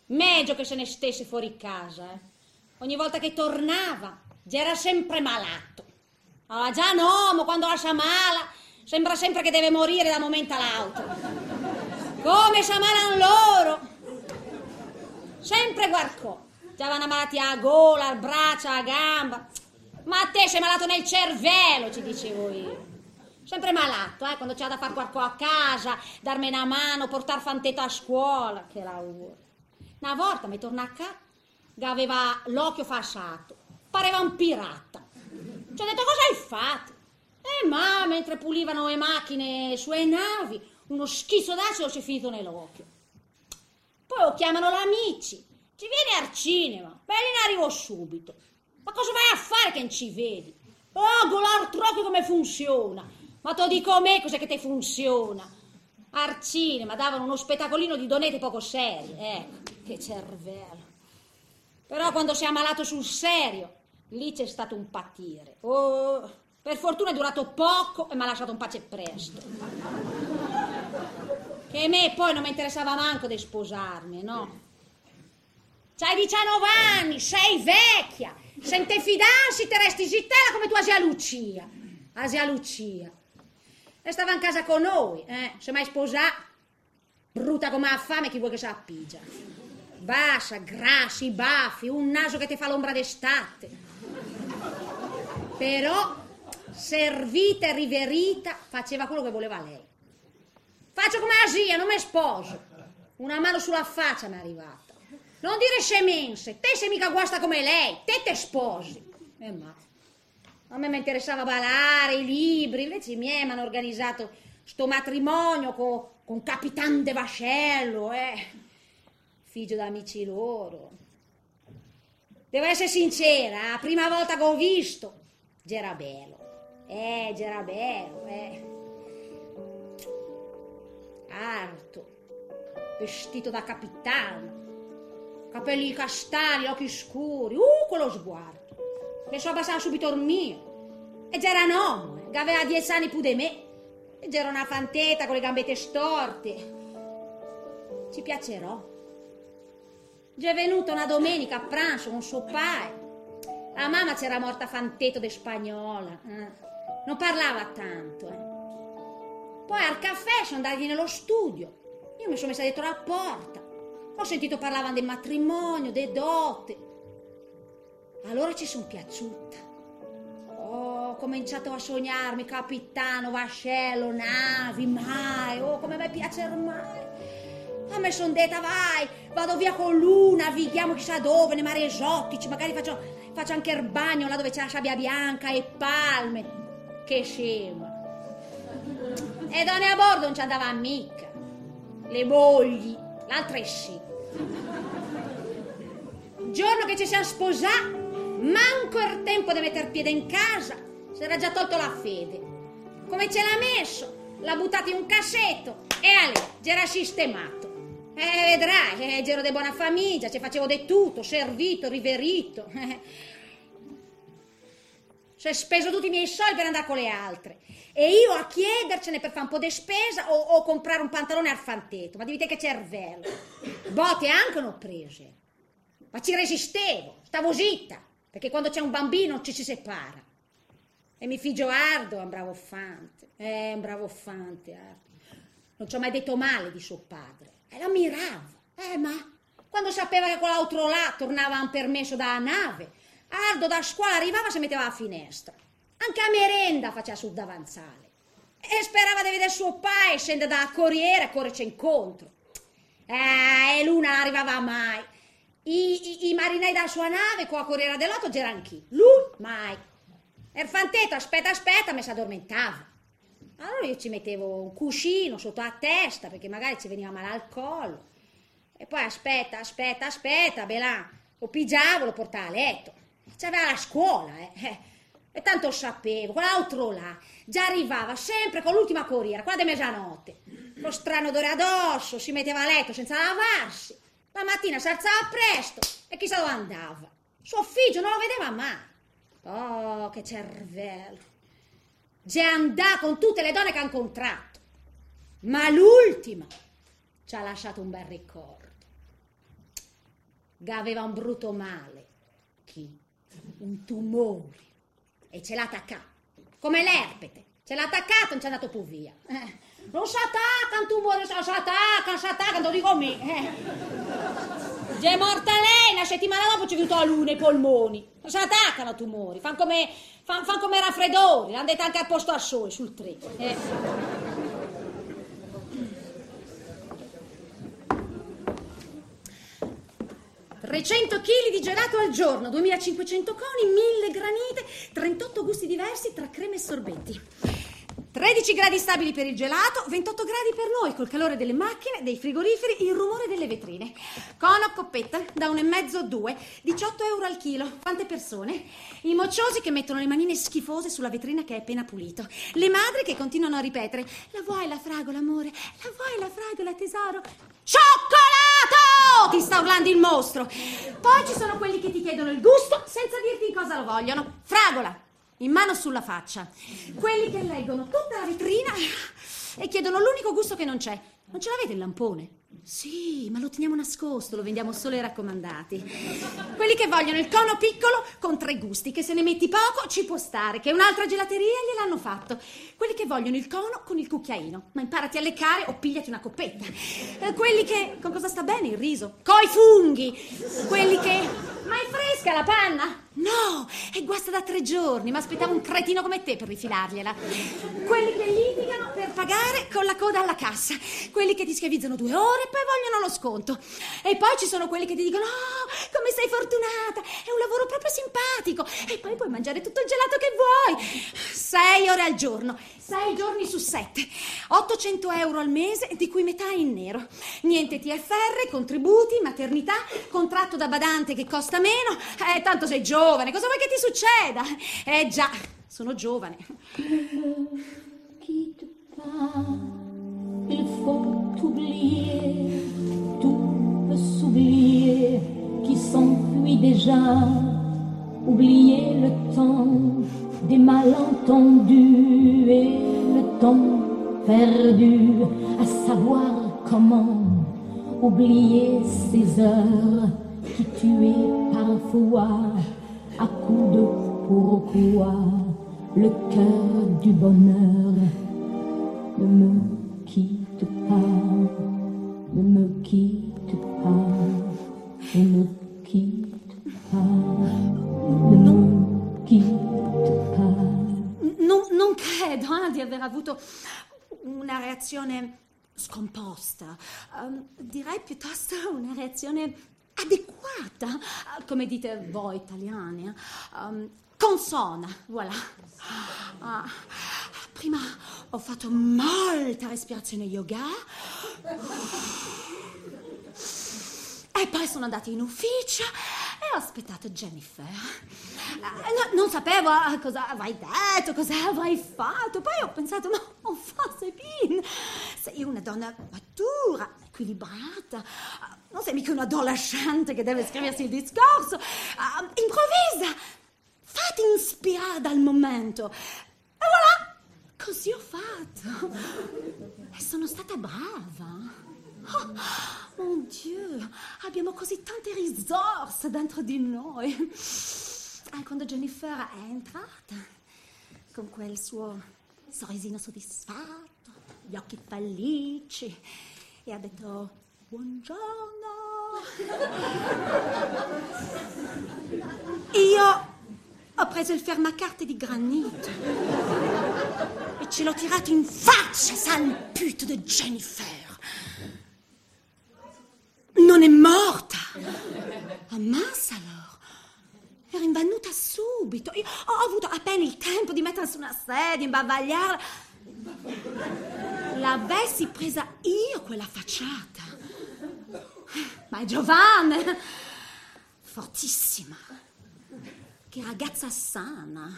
Meglio che se ne stesse fuori casa, eh. Ogni volta che tornava, già era sempre malato. Allora già no, ma quando lascia mala, sembra sempre che deve morire da un momento all'altro. Come si ammalano loro? Sempre qualcosa. Già una malattia alla gola, al braccio, alla gamba. Ma a te sei malato nel cervello, ci dicevo io. Sempre malato, quando c'è da fare qualcosa a casa, darmi una mano, portare Fantetto a scuola. Che lavoro. Una volta mi torna a casa, che aveva l'occhio fasciato. Pareva un pirata. Ci ho detto, cosa hai fatto? Ma mentre pulivano le macchine sulle navi, uno schizzo d'acido si è finito nell'occhio. Poi lo chiamano gli amici. Ci vieni al cinema? Beh, lì ne arrivo subito. Ma cosa vai a fare che non ci vedi? Oh, con l'altro occhio come funziona? Ma te lo dico a me cos'è che te funziona? Al cinema davano uno spettacolino di donette poco serie. Ecco, che cervello. Però quando si è ammalato sul serio, lì c'è stato un patire. Oh, per fortuna è durato poco e mi ha lasciato un pace presto. Che a me poi non mi interessava manco di sposarmi, no? C'hai 19 anni, sei vecchia. Se te fidassi te resti zittella come tua zia Lucia. Zia Lucia. E stava in casa con noi, se mai sposà, brutta come ha fame, chi vuoi che si appiggia. Bassa, grassi, baffi, un naso che ti fa l'ombra d'estate. Però, servita e riverita, faceva quello che voleva lei. Faccio come la zia, non mi sposo. Una mano sulla faccia mi è arrivata. Non dire scemenze, te sei mica guasta come lei, te sposi. Ma a me mi interessava ballare, i libri, invece i miei mi hanno organizzato sto matrimonio con Capitan de Vascello, figlio d'amici loro. Devo essere sincera, la prima volta che ho visto, c'era bello, alto, vestito da capitano, capelli castani, occhi scuri, quello sguardo. Mi sono abbassata subito il mio. E c'era un uomo, che aveva 10 anni più di me. E c'era una fantetta con le gambette storte. Ci piacerò. Già è venuta una domenica a pranzo con suo padre. La mamma c'era morta Fantetto de spagnola. Non parlava tanto. Poi al caffè sono andati nello studio. Io mi sono messa dietro la porta. Ho sentito parlavano del matrimonio, delle dote. Allora ci sono piaciuta. Ho cominciato a sognarmi capitano, vascello, navi, mai. Come mi piace il mare. A me sono detta, vai, vado via con lui, navighiamo chissà dove, nei mari esotici, magari faccio anche il bagno là dove c'è la sabbia bianca e palme. Che scema. E donne a bordo non ci andava mica. Le mogli, l'altra è sì. Giorno che ci siamo sposati, manco il tempo di metter piede in casa, si era già tolto la fede. Come ce l'ha messo? L'ha buttato in un cassetto e a lì, c'era sistemato. Vedrai, c'ero di buona famiglia, ci facevo di tutto, servito, riverito. Si è speso tutti i miei soldi per andare con le altre. E io a chiedercene per fare un po' di spesa o comprare un pantalone al Fantetto. Ma dite che cervello. Botte anche non ho prese. Ma ci resistevo, stavo zitta. Perché quando c'è un bambino non ci si separa. E mio figlio Ardo è un bravo fante. Un bravo fante, Ardo. Non ci ho mai detto male di suo padre. E l'ammiravo. Ma quando sapeva che quell'altro là tornava un permesso dalla nave, Ardo da scuola arrivava e si metteva alla finestra. Anche a merenda faceva sul davanzale. E sperava di vedere suo padre scendere dalla corriera e correrci incontro. E lui non arrivava mai. I marinai della sua nave con la corriera dell'otto c'erano chi? Lui mai. E il Fantetto aspetta mi si addormentava. Allora io ci mettevo un cuscino sotto la testa perché magari ci veniva male al collo. E poi aspetta, belà, lo pigiavo, lo portavo a letto. C'aveva la scuola, E tanto sapevo, quell'altro là già arrivava sempre con l'ultima corriera, quella di mezzanotte. Lo strano odore addosso, si metteva a letto senza lavarsi. La mattina si alzava presto e chissà dove andava. Suo figlio non lo vedeva mai. Oh, che cervello. Già andà con tutte le donne che ha incontrato. Ma l'ultima ci ha lasciato un bel ricordo. che aveva un brutto male. Chi? Un tumore. E ce l'ha attaccato. Come l'erpete. Ce l'ha attaccato e non c'è andato più via. Non si attacca un tumore, si attacca, non dico me. Già è morta lei, una settimana dopo ci è venuto a lui nei polmoni. Non si attaccano tumori, fanno come raffreddori, l'hanno detto anche al posto al sole, sul treno. 300 kg di gelato al giorno, 2500 coni, 1000 granite, 38 gusti diversi tra creme e sorbetti. 13 gradi stabili per il gelato, 28 gradi per noi, col calore delle macchine, dei frigoriferi, il rumore delle vetrine. Cono, coppetta, da 1,5 a 2, 18 euro al chilo. Quante persone? I mocciosi che mettono le manine schifose sulla vetrina che è appena pulito. Le madri che continuano a ripetere: la vuoi la fragola, amore? La vuoi la fragola, tesoro? Cioccolato! Ti sta urlando il mostro. Poi ci sono quelli che ti chiedono il gusto senza dirti in cosa lo vogliono. Fragola! In mano sulla faccia. Quelli che leggono tutta la vetrina e chiedono l'unico gusto che non c'è. Non ce l'avete il lampone? Sì, ma lo teniamo nascosto, lo vendiamo solo ai raccomandati. Quelli che vogliono il cono piccolo con 3 gusti, che se ne metti poco ci può stare, che un'altra gelateria gliel'hanno fatto. Quelli che vogliono il cono con il cucchiaino, ma imparati a leccare o pigliati una coppetta. Quelli che... con cosa sta bene il riso? Coi funghi. Quelli che... ma è fresca la panna? No, è guasta da 3 giorni, ma aspettavo un cretino come te per rifilargliela. Quelli che litigano per pagare con la coda alla cassa. Quelli che ti schiavizzano 2 ore e poi vogliono lo sconto. E poi ci sono quelli che ti dicono: oh, come sei fortunata, è un lavoro proprio simpatico e poi puoi mangiare tutto il gelato che vuoi. 6 ore al giorno, 6 giorni su 7, 800 euro al mese, di cui metà in nero. Niente TFR, contributi, maternità, contratto da badante che costa meno. Tanto sei giovane, cosa vuoi che ti succeda? Già, sono giovane. Quitte pas, il faut oublier, tout peut s'oublier, qui s'enfuit déjà, oublier le temps des malentendus et le temps perdu, à savoir comment oublier ces heures qui tuaient parfois à coups de pourquoi le cœur du bonheur. Ne me quitte pas, ne me quitte pas, ne me quitte pas, ne me quitte pas. Non credo di aver avuto una reazione scomposta. Direi piuttosto una reazione adeguata, come dite voi italiani. Consona, voilà. Prima ho fatto molta respirazione yoga e poi sono andata in ufficio e ho aspettato Jennifer. Non sapevo cosa avrei detto, cosa avrei fatto. Poi ho pensato: ma c'est bien, sei una donna matura, equilibrata, non sei mica un adolescente che deve scriversi il discorso. Improvvisa, fatti ispirare dal momento. E voilà, così ho fatto. E sono stata brava. Oh, mon Dieu, abbiamo così tante risorse dentro di noi. E quando Jennifer è entrata, con quel suo sorrisino soddisfatto, gli occhi felici, e ha detto: buongiorno. Io ho preso il fermacarte di granito e ce l'ho tirato in faccia, sale pute di Jennifer. Non è morta. Ammazza allora. Era invanuta subito. Io ho avuto appena il tempo di metterla su una sedia, imbavagliarla. L'avessi presa io quella facciata. Ma è giovane, fortissima. Che ragazza sana.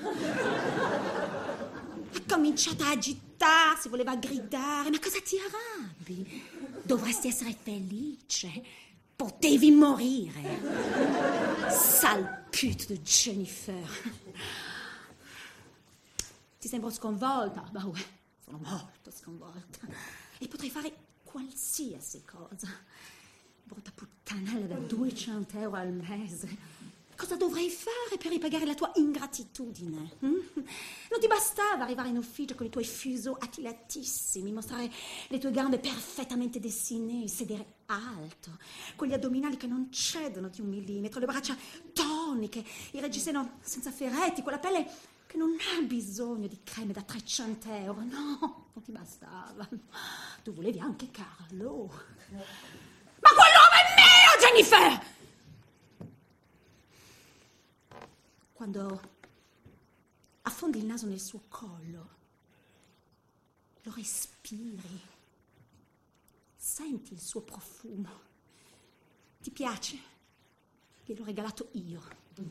Ha cominciato a agitarsi, voleva gridare. Ma cosa ti arrabbi? Dovresti essere felice. Potevi morire. Sale pute di Jennifer. Ti sembro sconvolta? Ma uè, sono molto sconvolta. E potrei fare qualsiasi cosa. brutta puttanella da 200 euro al mese. Cosa dovrei fare per ripagare la tua ingratitudine? Non ti bastava arrivare in ufficio con i tuoi fuseaux attilatissimi, mostrare le tue gambe perfettamente dessinée, sedere alto, con gli addominali che non cedono di 1 millimetro, le braccia toniche, il reggiseno senza ferretti, quella pelle che non ha bisogno di creme da 300 euro. No, non ti bastava. Tu volevi anche Carlo. Ma quell'uomo è mio, Jennifer! Quando affondi il naso nel suo collo, lo respiri, senti il suo profumo, ti piace? Gliel'ho regalato io.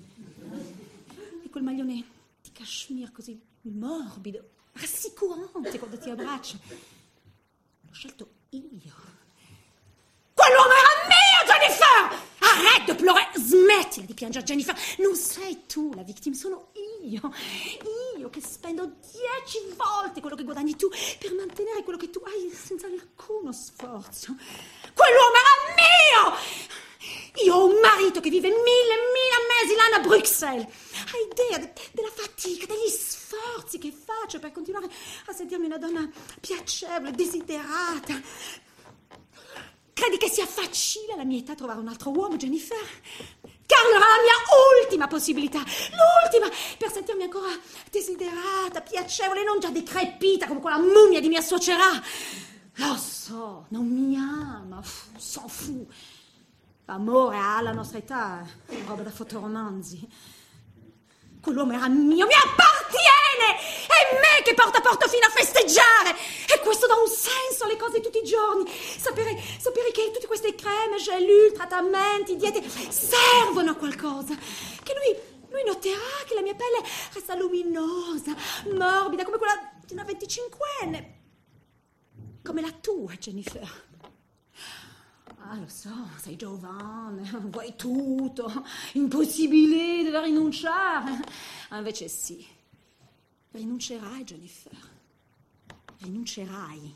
E quel maglione di cashmere così morbido, rassicurante quando ti abbraccia, l'ho scelto io. Quell'uomo era mio, Jennifer! Arrête de pleurer, smettila di piangere, Jennifer. Non sei tu la vittima, sono io che spendo 10 volte quello che guadagni tu per mantenere quello che tu hai senza alcuno sforzo. Quell'uomo era mio! Io ho un marito che vive 1000 mesi l'anno a Bruxelles. Hai idea della fatica, degli sforzi che faccio per continuare a sentirmi una donna piacevole, desiderata? Credi che sia facile alla mia età trovare un altro uomo, Jennifer? Carlo era la mia ultima possibilità, l'ultima per sentirmi ancora desiderata, piacevole, non già decrepita come quella mummia di mia suocera. Lo so, non mi ama, s'en fout. L'amore alla nostra età è roba da fotoromanzi. Quell'uomo era mio, mi appartiene! È me che porta Portofino a festeggiare! E questo dà un senso alle cose tutti i giorni. Sapere che tutte queste creme, gelule, trattamenti, diete servono a qualcosa. Che lui noterà che la mia pelle resta luminosa, morbida, come quella di una 25enne. Come la tua, Jennifer. Ah, lo so, sei giovane, vuoi tutto, impossibile di rinunciare. Invece sì, rinuncerai, Jennifer, rinuncerai.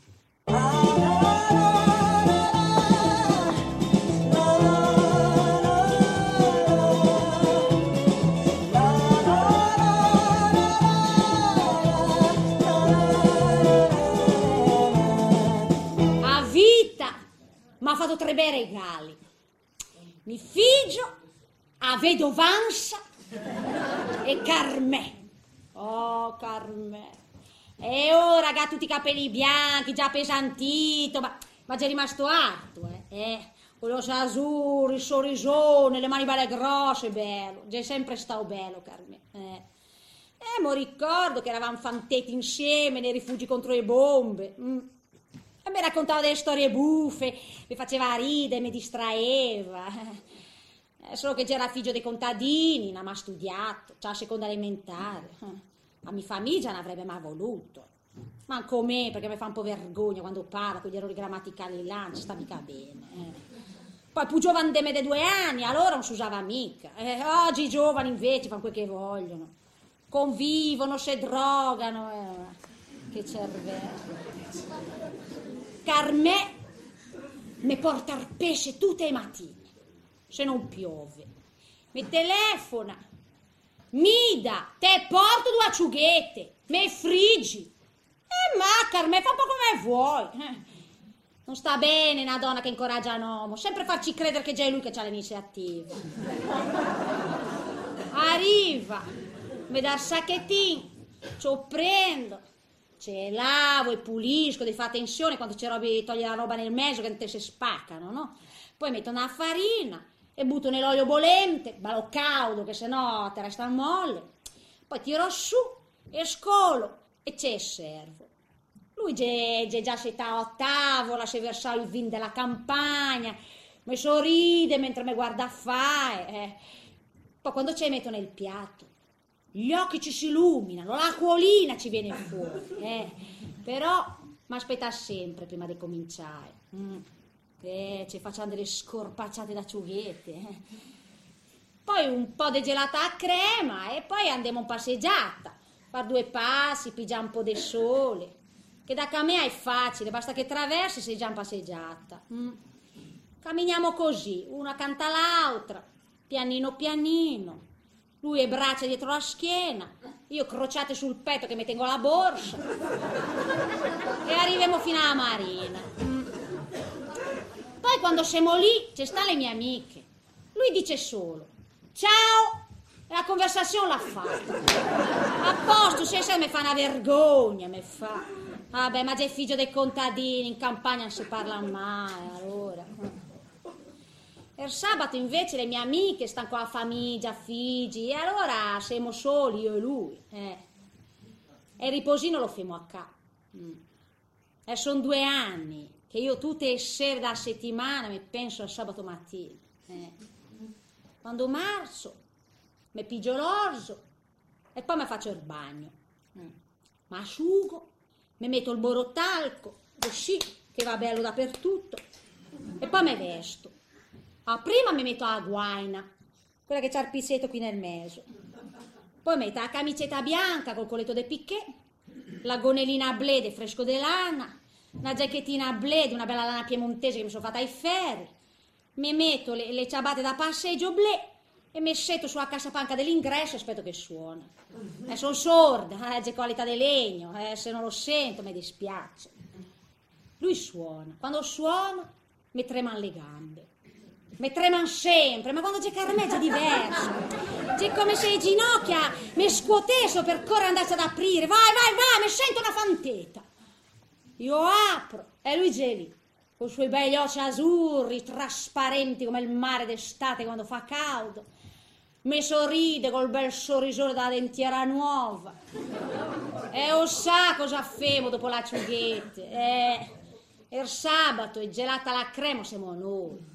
Mi ha fatto 3 bei regali. Mi figio, a vedovanza e Carmè. Oh, Carmè. E ora che ha tutti i capelli bianchi, già appesantito, ma già rimasto alto, quello azzurro, il sorrisone, le mani belle grosse, bello. Già è sempre stato bello, Carmè. Mo ricordo che eravamo fantetti insieme nei rifugi contro le bombe. E mi raccontava delle storie buffe, mi faceva ridere, mi distraeva. Solo che c'era figlio dei contadini, non ha mai studiato, c'ha la seconda elementare. A mia famiglia non avrebbe mai voluto. Manco me, perché mi fa un po' vergogna quando parla, con gli errori grammaticali là, non ci sta mica bene. Poi più giovane di me di 2 anni, allora non si usava mica. Oggi i giovani invece fanno quel che vogliono. Convivono, si drogano. Che cervello. Carmè mi porta il pesce tutte le mattine, se non piove. Mi telefona, mi dà, te porto 2 acciughette, mi friggi. Ma Carmè, fa un po' come vuoi. Non sta bene una donna che incoraggia un uomo, sempre farci credere che già è lui che ha l'iniziativa. Arriva, mi dà il sacchettino, ce lo prendo. Ce lavo e pulisco, devi fare attenzione quando c'è roba di togliere la roba nel mezzo che te si spaccano, no? Poi metto una farina e butto nell'olio bollente, bello caldo che sennò te resta molle. Poi tiro su e scolo e ce servo. Lui già settato a tavola, si versa il vino della campagna, mi sorride mentre mi guarda fare. Poi quando ce le metto nel piatto, gli occhi ci si illuminano, l'acquolina ci viene fuori, però mi aspetta sempre prima di cominciare, ci facciamo delle scorpacciate d'acciughette, poi un po' di gelata a crema e poi andiamo in passeggiata, far 2 passi, pigiare un po' di sole, che da Camea è facile, basta che traversi sei già in passeggiata. Camminiamo così, una accanto all'altra, pianino pianino. Lui e braccia dietro la schiena, io crociate sul petto che mi tengo la borsa. E arriviamo fino alla marina. Poi quando siamo lì, ci stanno le mie amiche. Lui dice solo, ciao, e la conversazione l'ha fatta. A posto, senza mi fa una vergogna, mi fa. Vabbè, ma già è figlio dei contadini, in campagna non si parla mai, allora. Il sabato invece le mie amiche stanno con la famiglia, figli, e allora siamo soli, io e lui. E il riposino lo famo a ca. E sono 2 anni che io tutte le sere della settimana mi penso al sabato mattina. Quando marzo mi piglio l'orso e poi mi faccio il bagno. Mi asciugo, mi metto il borotalco, così che va bello dappertutto, e poi mi vesto. Prima mi metto la guaina, quella che c'ha il pizzetto qui nel mezzo. Poi metto la camicetta bianca col colletto de piquet, la gonellina blede fresco de lana, una giacchettina blede, una bella lana piemontese che mi sono fatta ai ferri. Mi metto le ciabatte da passeggio blé e mi setto sulla cassapanca dell'ingresso e aspetto che suona. Sono sorda, c'è qualità di legno, se non lo sento mi dispiace. Lui suona, quando suona mi tremano le gambe. Mi tremano sempre, ma quando c'è Carmeggia è diverso. C'è come se le ginocchia mi scuotessero per correre andarsi ad aprire. Vai, mi sento una fanteta. Io apro e lui c'è lì, con i suoi begli occhi azzurri, trasparenti come il mare d'estate quando fa caldo. Mi sorride col bel sorrisone da dentiera nuova. E o sa cosa femo dopo la ciughette. Il sabato è gelata la crema, siamo noi.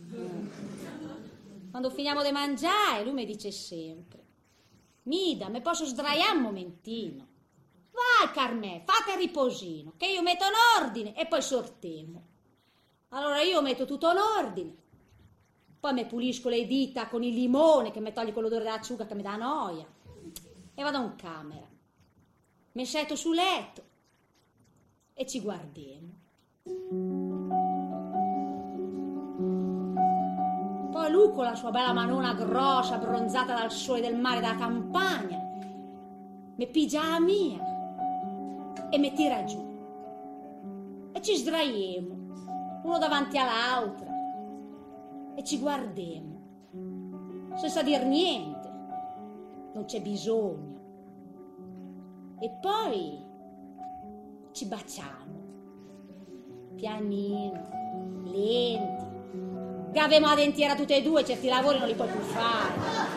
Quando finiamo di mangiare, lui mi dice sempre: Mida, mi posso sdraiare un momentino? Vai, Carmè, fate il riposino, che io metto in ordine e poi sortemo. Allora io metto tutto in ordine, poi mi pulisco le dita con il limone che mi toglie quell'odore dell'acciuga che mi dà noia, e vado in camera, mi setto sul letto e ci guardiamo. Poi lui con la sua bella manona grossa, abbronzata dal sole del mare della campagna, mi pigia la mia e mi tira giù. E ci sdraiemo, uno davanti all'altra, e ci guardiamo, senza dir niente, non c'è bisogno. E poi ci baciamo, pianino, lenti, che avevamo la dentiera tutte e due, certi lavori non li puoi più fare.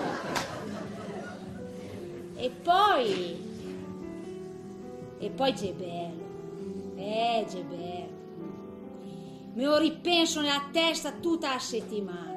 E poi c'è bello, c'è bello. Me lo ripenso nella testa tutta la settimana.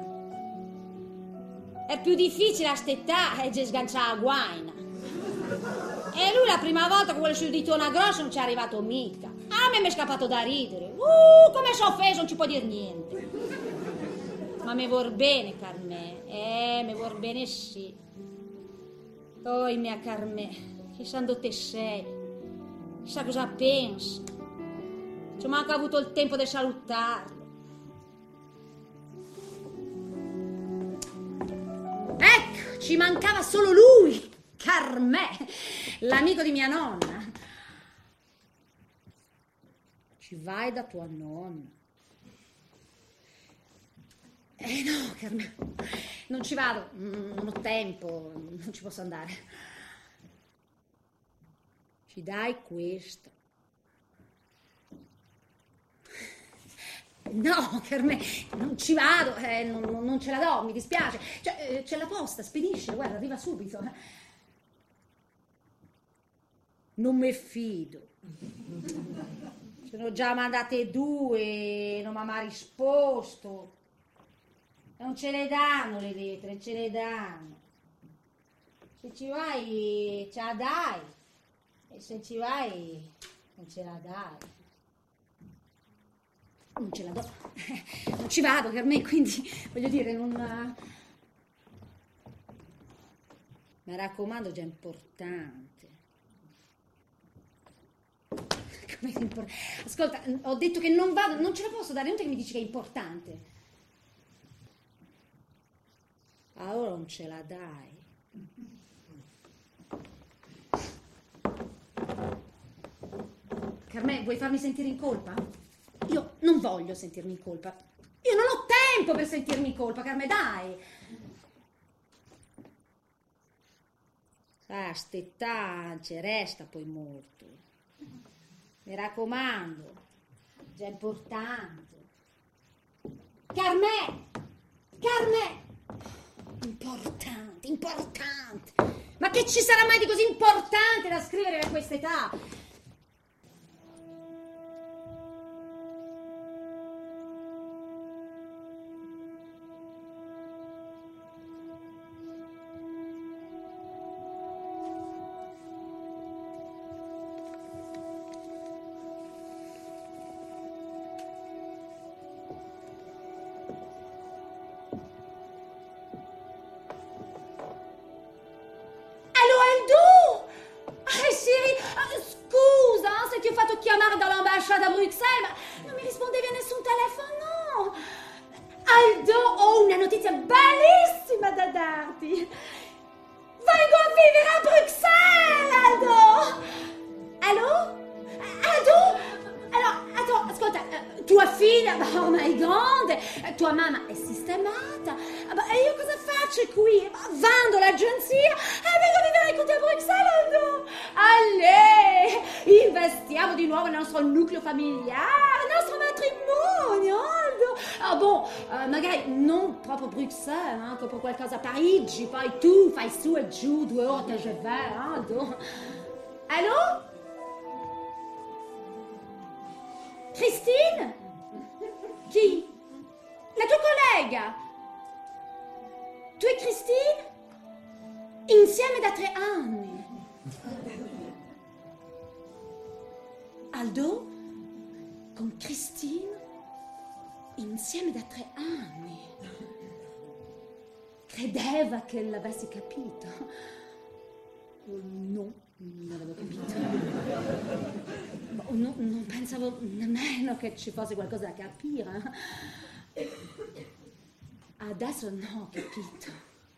È più difficile aspettare e sganciare la guaina. E lui la prima volta con quelle sue ditona grosse non ci è arrivato mica. A me mi è scappato da ridere. Come si è offeso, non ci può dire niente. Ma mi vuol bene, Carmè. Mi vuol bene sì. Poi, mia Carmè, chissà dove te sei. Chissà cosa pensi. Ci ho manco avuto il tempo di salutarlo. Ecco, ci mancava solo lui, Carmè, l'amico di mia nonna. Ci vai da tua nonna? No, Carmè, non ci vado, non ho tempo, non ci posso andare. Ci dai questa? No, Carmè, non ci vado, non ce la do, mi dispiace. Cioè, c'è la posta, spedisci, guarda, arriva subito. Non mi fido. Ce ne ho già mandate 2, non mi ha mai risposto. Non ce le danno le lettere, non ce le danno. Se ci vai, ce la dai. E se ci vai, non ce la dai. Non ce la do. Non ci vado, per me, quindi, voglio dire, non... Mi raccomando, già importante. Come è importante? Ascolta, ho detto che non vado, non ce la posso dare, non te che mi dici che è importante. allora non ce la dai. Carmè, vuoi farmi sentire in colpa? Io non voglio sentirmi in colpa. Io non ho tempo per sentirmi in colpa, Carmè, dai. Ah, ste tance, resta poi morto. Mi raccomando, già importante. Carmè! Carmè! Importante, importante. Ma che ci sarà mai di così importante da scrivere a questa età? Da Bruxelles, ma non mi rispondevi a nessun telefono. Aldo, ho una notizia bellissima da darti. Vengo a vivere a Bruxelles, Aldo. Allo? Aldo? Allora, attends, ascolta, tua figlia ormai è grande, tua mamma è sistemata, ma io cosa faccio qui? Vando l'agenzia e vengo a vivere con te a Bruxelles, Aldo. Allez, investiamo di nuovo nel nostro nucleo familiare, nel nostro matrimonio, Aldo. Ah bon, magari non proprio Bruxelles, proprio qualcosa a Parigi, poi tu fai su e giù 2 ore TGV, Aldo. Allo? Christine? Chi? La tua collega? Tu e Christine? Insieme da 3 anni. Aldo? Con Christine? Insieme da 3 anni. Credeva che l'avessi capito. No, non l'avevo capito. Non pensavo nemmeno che ci fosse qualcosa da capire. Adesso no, ho capito.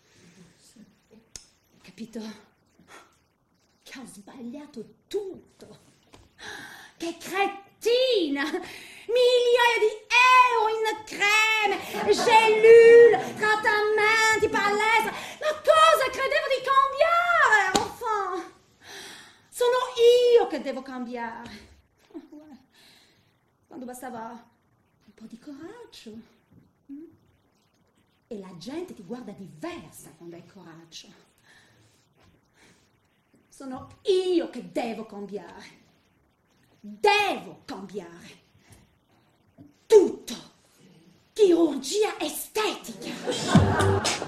Ho capito che ho sbagliato tutto. Che cretina! Migliaia di euro in creme, gelule, trattamenti, palestra. Ma cosa credevo di cambiare? Enfin, sono io che devo cambiare. Quando bastava un po' di coraggio. E la gente ti guarda diversa quando hai coraggio. Sono io che devo cambiare. Devo cambiare. Tutto. Chirurgia estetica.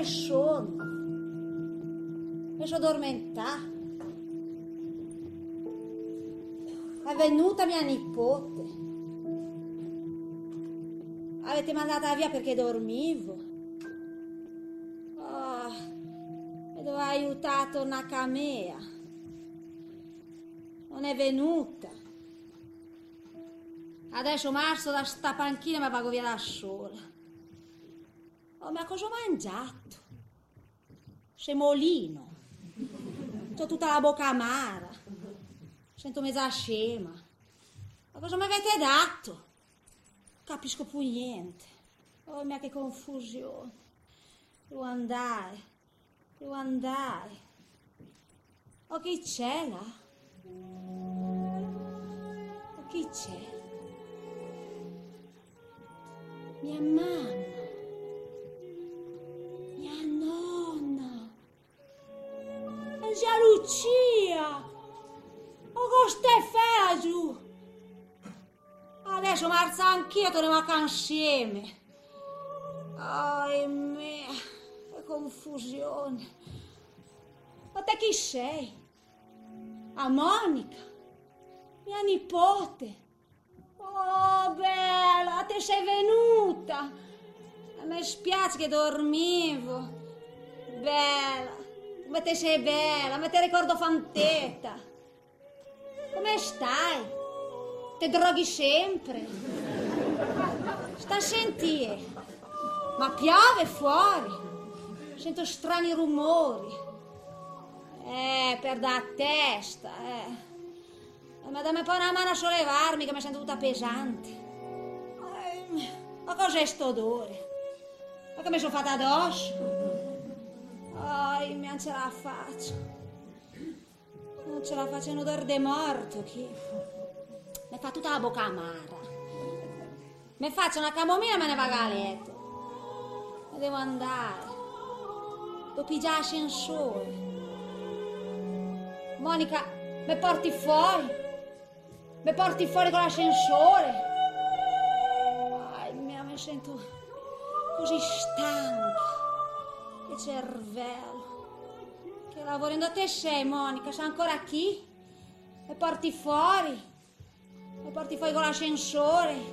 sonno. Mi sono addormentata. È venuta mia nipote. Avete mandata via perché dormivo. E dove ha aiutato Nakamea. Non è venuta. Adesso marzo da sta panchina mi pago via da sola. Oh, ma cosa ho mangiato? Semolino. C'ho tutta la bocca amara. Sento mezza scema. Ma cosa mi avete dato? Capisco più niente. Oh, mia che confusione. Devo andare. Oh, chi c'è là? Oh, chi c'è? Mia mamma. Mia nonna. E zia Lucia. Oh, con ste giù. Adesso marzo anch'io torniamo insieme. Mia, che confusione. Ma te chi sei? A Monica, mia nipote. Oh, bella, te sei venuta. Mi spiace che dormivo. Bella, come te sei bella, ma te ricordo fantetta. Come stai? Te droghi sempre. Sta a sentire. Ma piove fuori. Sento strani rumori. Per da testa, Ma dammi poi una mano a sollevarmi che mi sento tutta pesante. Ma cos'è sto odore? Ma che mi sono fatta addosso? Non ce la faccio. Non ce la faccio, è un odore di morto, che... Mi fa tutta la bocca amara. Mi faccio una camomilla e me ne vado a letto. E devo andare. Devo pigiare l'ascensore. Monica, mi porti fuori? Mi porti fuori con l'ascensore? Mi sento così stanca. E cervello. Che lavoro da te sei, Monica? Sei ancora qui? Mi porti fuori? Mi porti fuori con l'ascensore?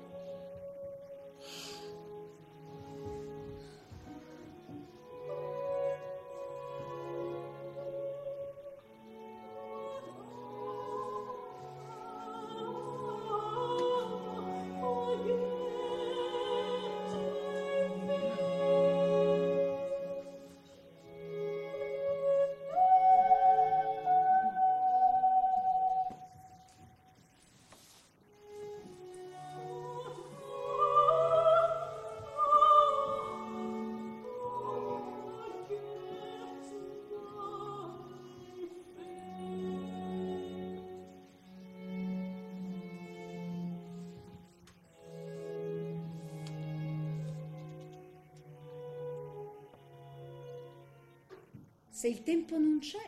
Se il tempo non c'è,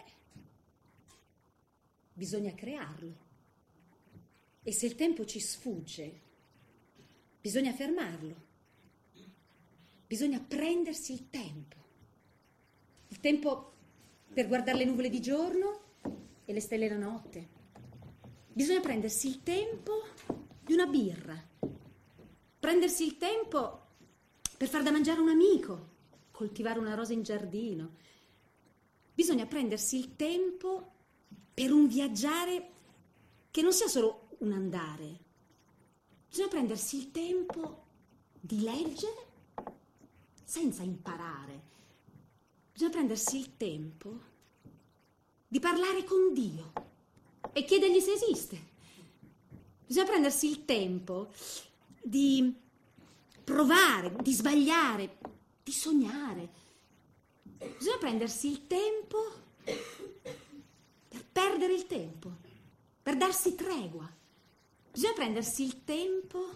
bisogna crearlo. E se il tempo ci sfugge, bisogna fermarlo. Bisogna prendersi il tempo. Il tempo per guardare le nuvole di giorno e le stelle la notte. Bisogna prendersi il tempo di una birra. Prendersi il tempo per far da mangiare a un amico, coltivare una rosa in giardino. Bisogna prendersi il tempo per un viaggiare che non sia solo un andare. Bisogna prendersi il tempo di leggere senza imparare. Bisogna prendersi il tempo di parlare con Dio e chiedergli se esiste. Bisogna prendersi il tempo di provare, di sbagliare, di sognare. Bisogna prendersi il tempo per perdere il tempo, per darsi tregua. Bisogna prendersi il tempo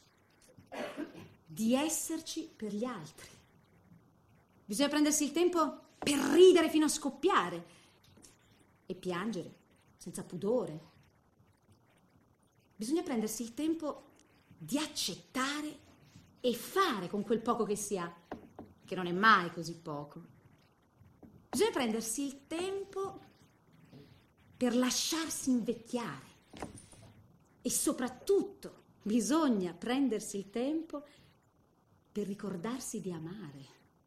di esserci per gli altri. Bisogna prendersi il tempo per ridere fino a scoppiare e piangere senza pudore. Bisogna prendersi il tempo di accettare e fare con quel poco che si ha. che non è mai così poco. Bisogna prendersi il tempo per lasciarsi invecchiare e soprattutto bisogna prendersi il tempo per ricordarsi di amare.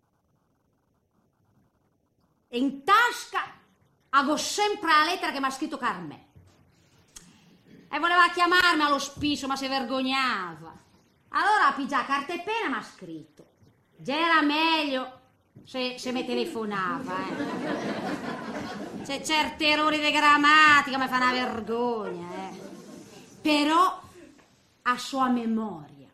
E in tasca avevo sempre la lettera che mi ha scritto Carmè. E voleva chiamarmi allo spiccio, ma si vergognava. Allora pigia carta e pena e mi ha scritto. Già era meglio se mi telefonava. C'è certi errori di grammatica, mi fa una vergogna. Però a sua memoria.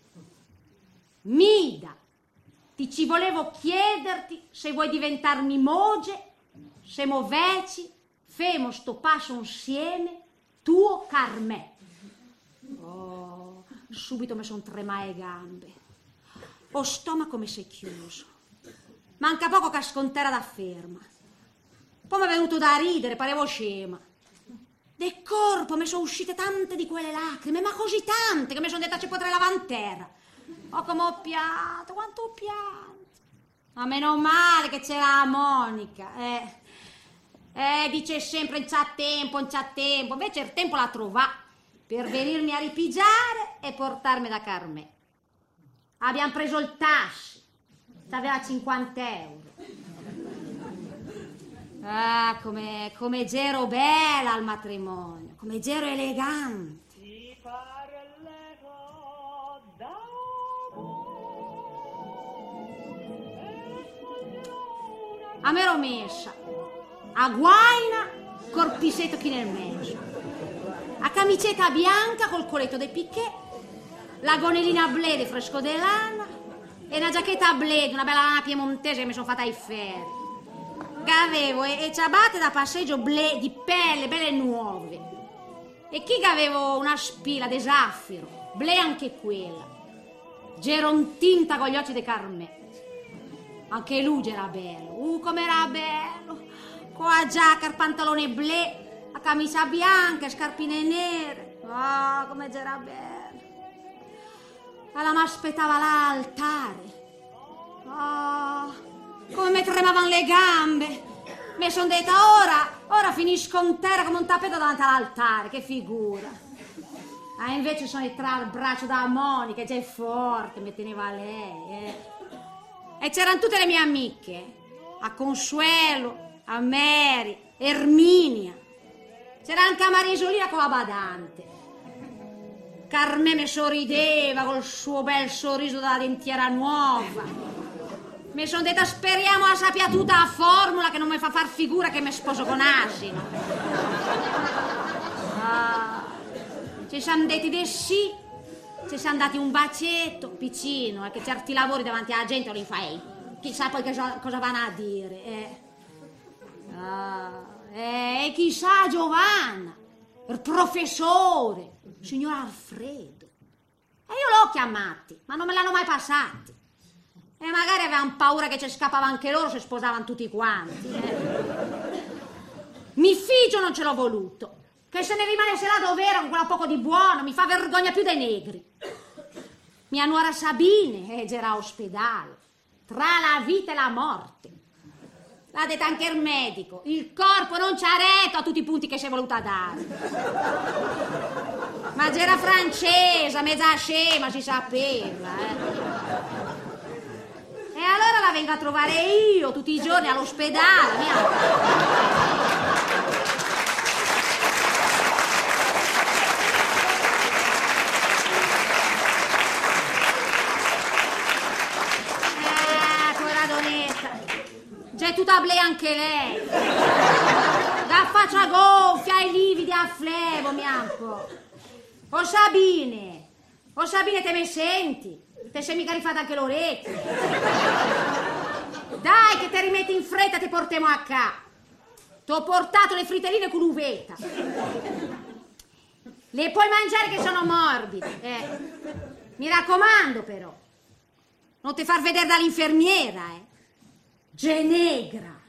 Mida, ti ci volevo chiederti se vuoi diventarmi moge, se mo veci, femo sto passo insieme, tuo Carmè. Oh, subito mi son tremate le gambe. O stomaco mi si è chiuso. Manca poco che scontera da ferma. Poi mi è venuto da ridere, parevo scema. Del corpo mi sono uscite tante di quelle lacrime, ma così tante che mi sono detta ci potrei lavare in terra. Oh, come ho pianto, quanto ho pianto. Ma meno male che c'era la Monica. Dice sempre non c'ha tempo. Invece il tempo la trova per venirmi a ripigiare e portarmi da Carmè. Abbiamo preso il taxi, aveva 50 euro. Ah, come gero bella al matrimonio, come gero elegante. A me l'ho messa a guaina col pisetto qui nel mezzo, a camicetta bianca col colletto dei piquet, la gonellina blé di fresco de lana e una giacchetta blé di una bella lana piemontese che mi sono fatta ai ferri. Che avevo e ciabatte da passeggio blé di pelle, belle nuove. E chi che avevo una spilla di zaffiro, blé anche quella. Gerontinta con gli occhi di Carmè. Anche lui era bello, com'era bello. Con la giacca, il pantalone blé, la camicia bianca, scarpine nere. Ah, come c'era bello. Allora mi aspettava l'altare. Ah, come mi tremavano le gambe. Mi sono detta, ora finisco in terra come un tappeto davanti all'altare, che figura. Ah, invece sono entrata al braccio da Monica, già è forte, mi teneva lei. E c'erano tutte le mie amiche, a Consuelo, a Mary, Erminia. C'era anche a Maria Isolina con la badante. Carmè mi sorrideva col suo bel sorriso da dentiera nuova. Mi sono detta, speriamo la sappia tutta la formula che non mi fa far figura che mi sposo con asino. Ah, ci siamo detti di sì, ci siamo dati un bacetto piccino, che certi lavori davanti alla gente li fai, chissà poi cosa vanno a dire. E chissà Giovanna, il professore, il signor Alfredo. E io l'ho chiamati, ma non me l'hanno mai passati. E magari avevano paura che ci scappava anche loro se sposavano tutti quanti. Mi figlio non ce l'ho voluto. Che se ne rimanesse là dove era con quella poco di buono, mi fa vergogna più dei negri. Mia nuora Sabine era a ospedale, tra la vita e la morte. L'ha detto anche il medico, il corpo non c'ha retto a tutti i punti che si è voluta dare. Ma c'era francese, mezza scema, si sapeva. E allora la vengo a trovare io tutti i giorni all'ospedale. C'è tutta blé anche lei. Da faccia gonfia, ai lividi a flevo, miampo. O Sabine, te mi senti? Te sei mica rifata anche l'orecchio. Dai che te rimetti in fretta, te portiamo a ca. T'ho portato le fritterine con l'uvetta. Le puoi mangiare che sono morbide. Mi raccomando però, non ti far vedere dall'infermiera, Genegra.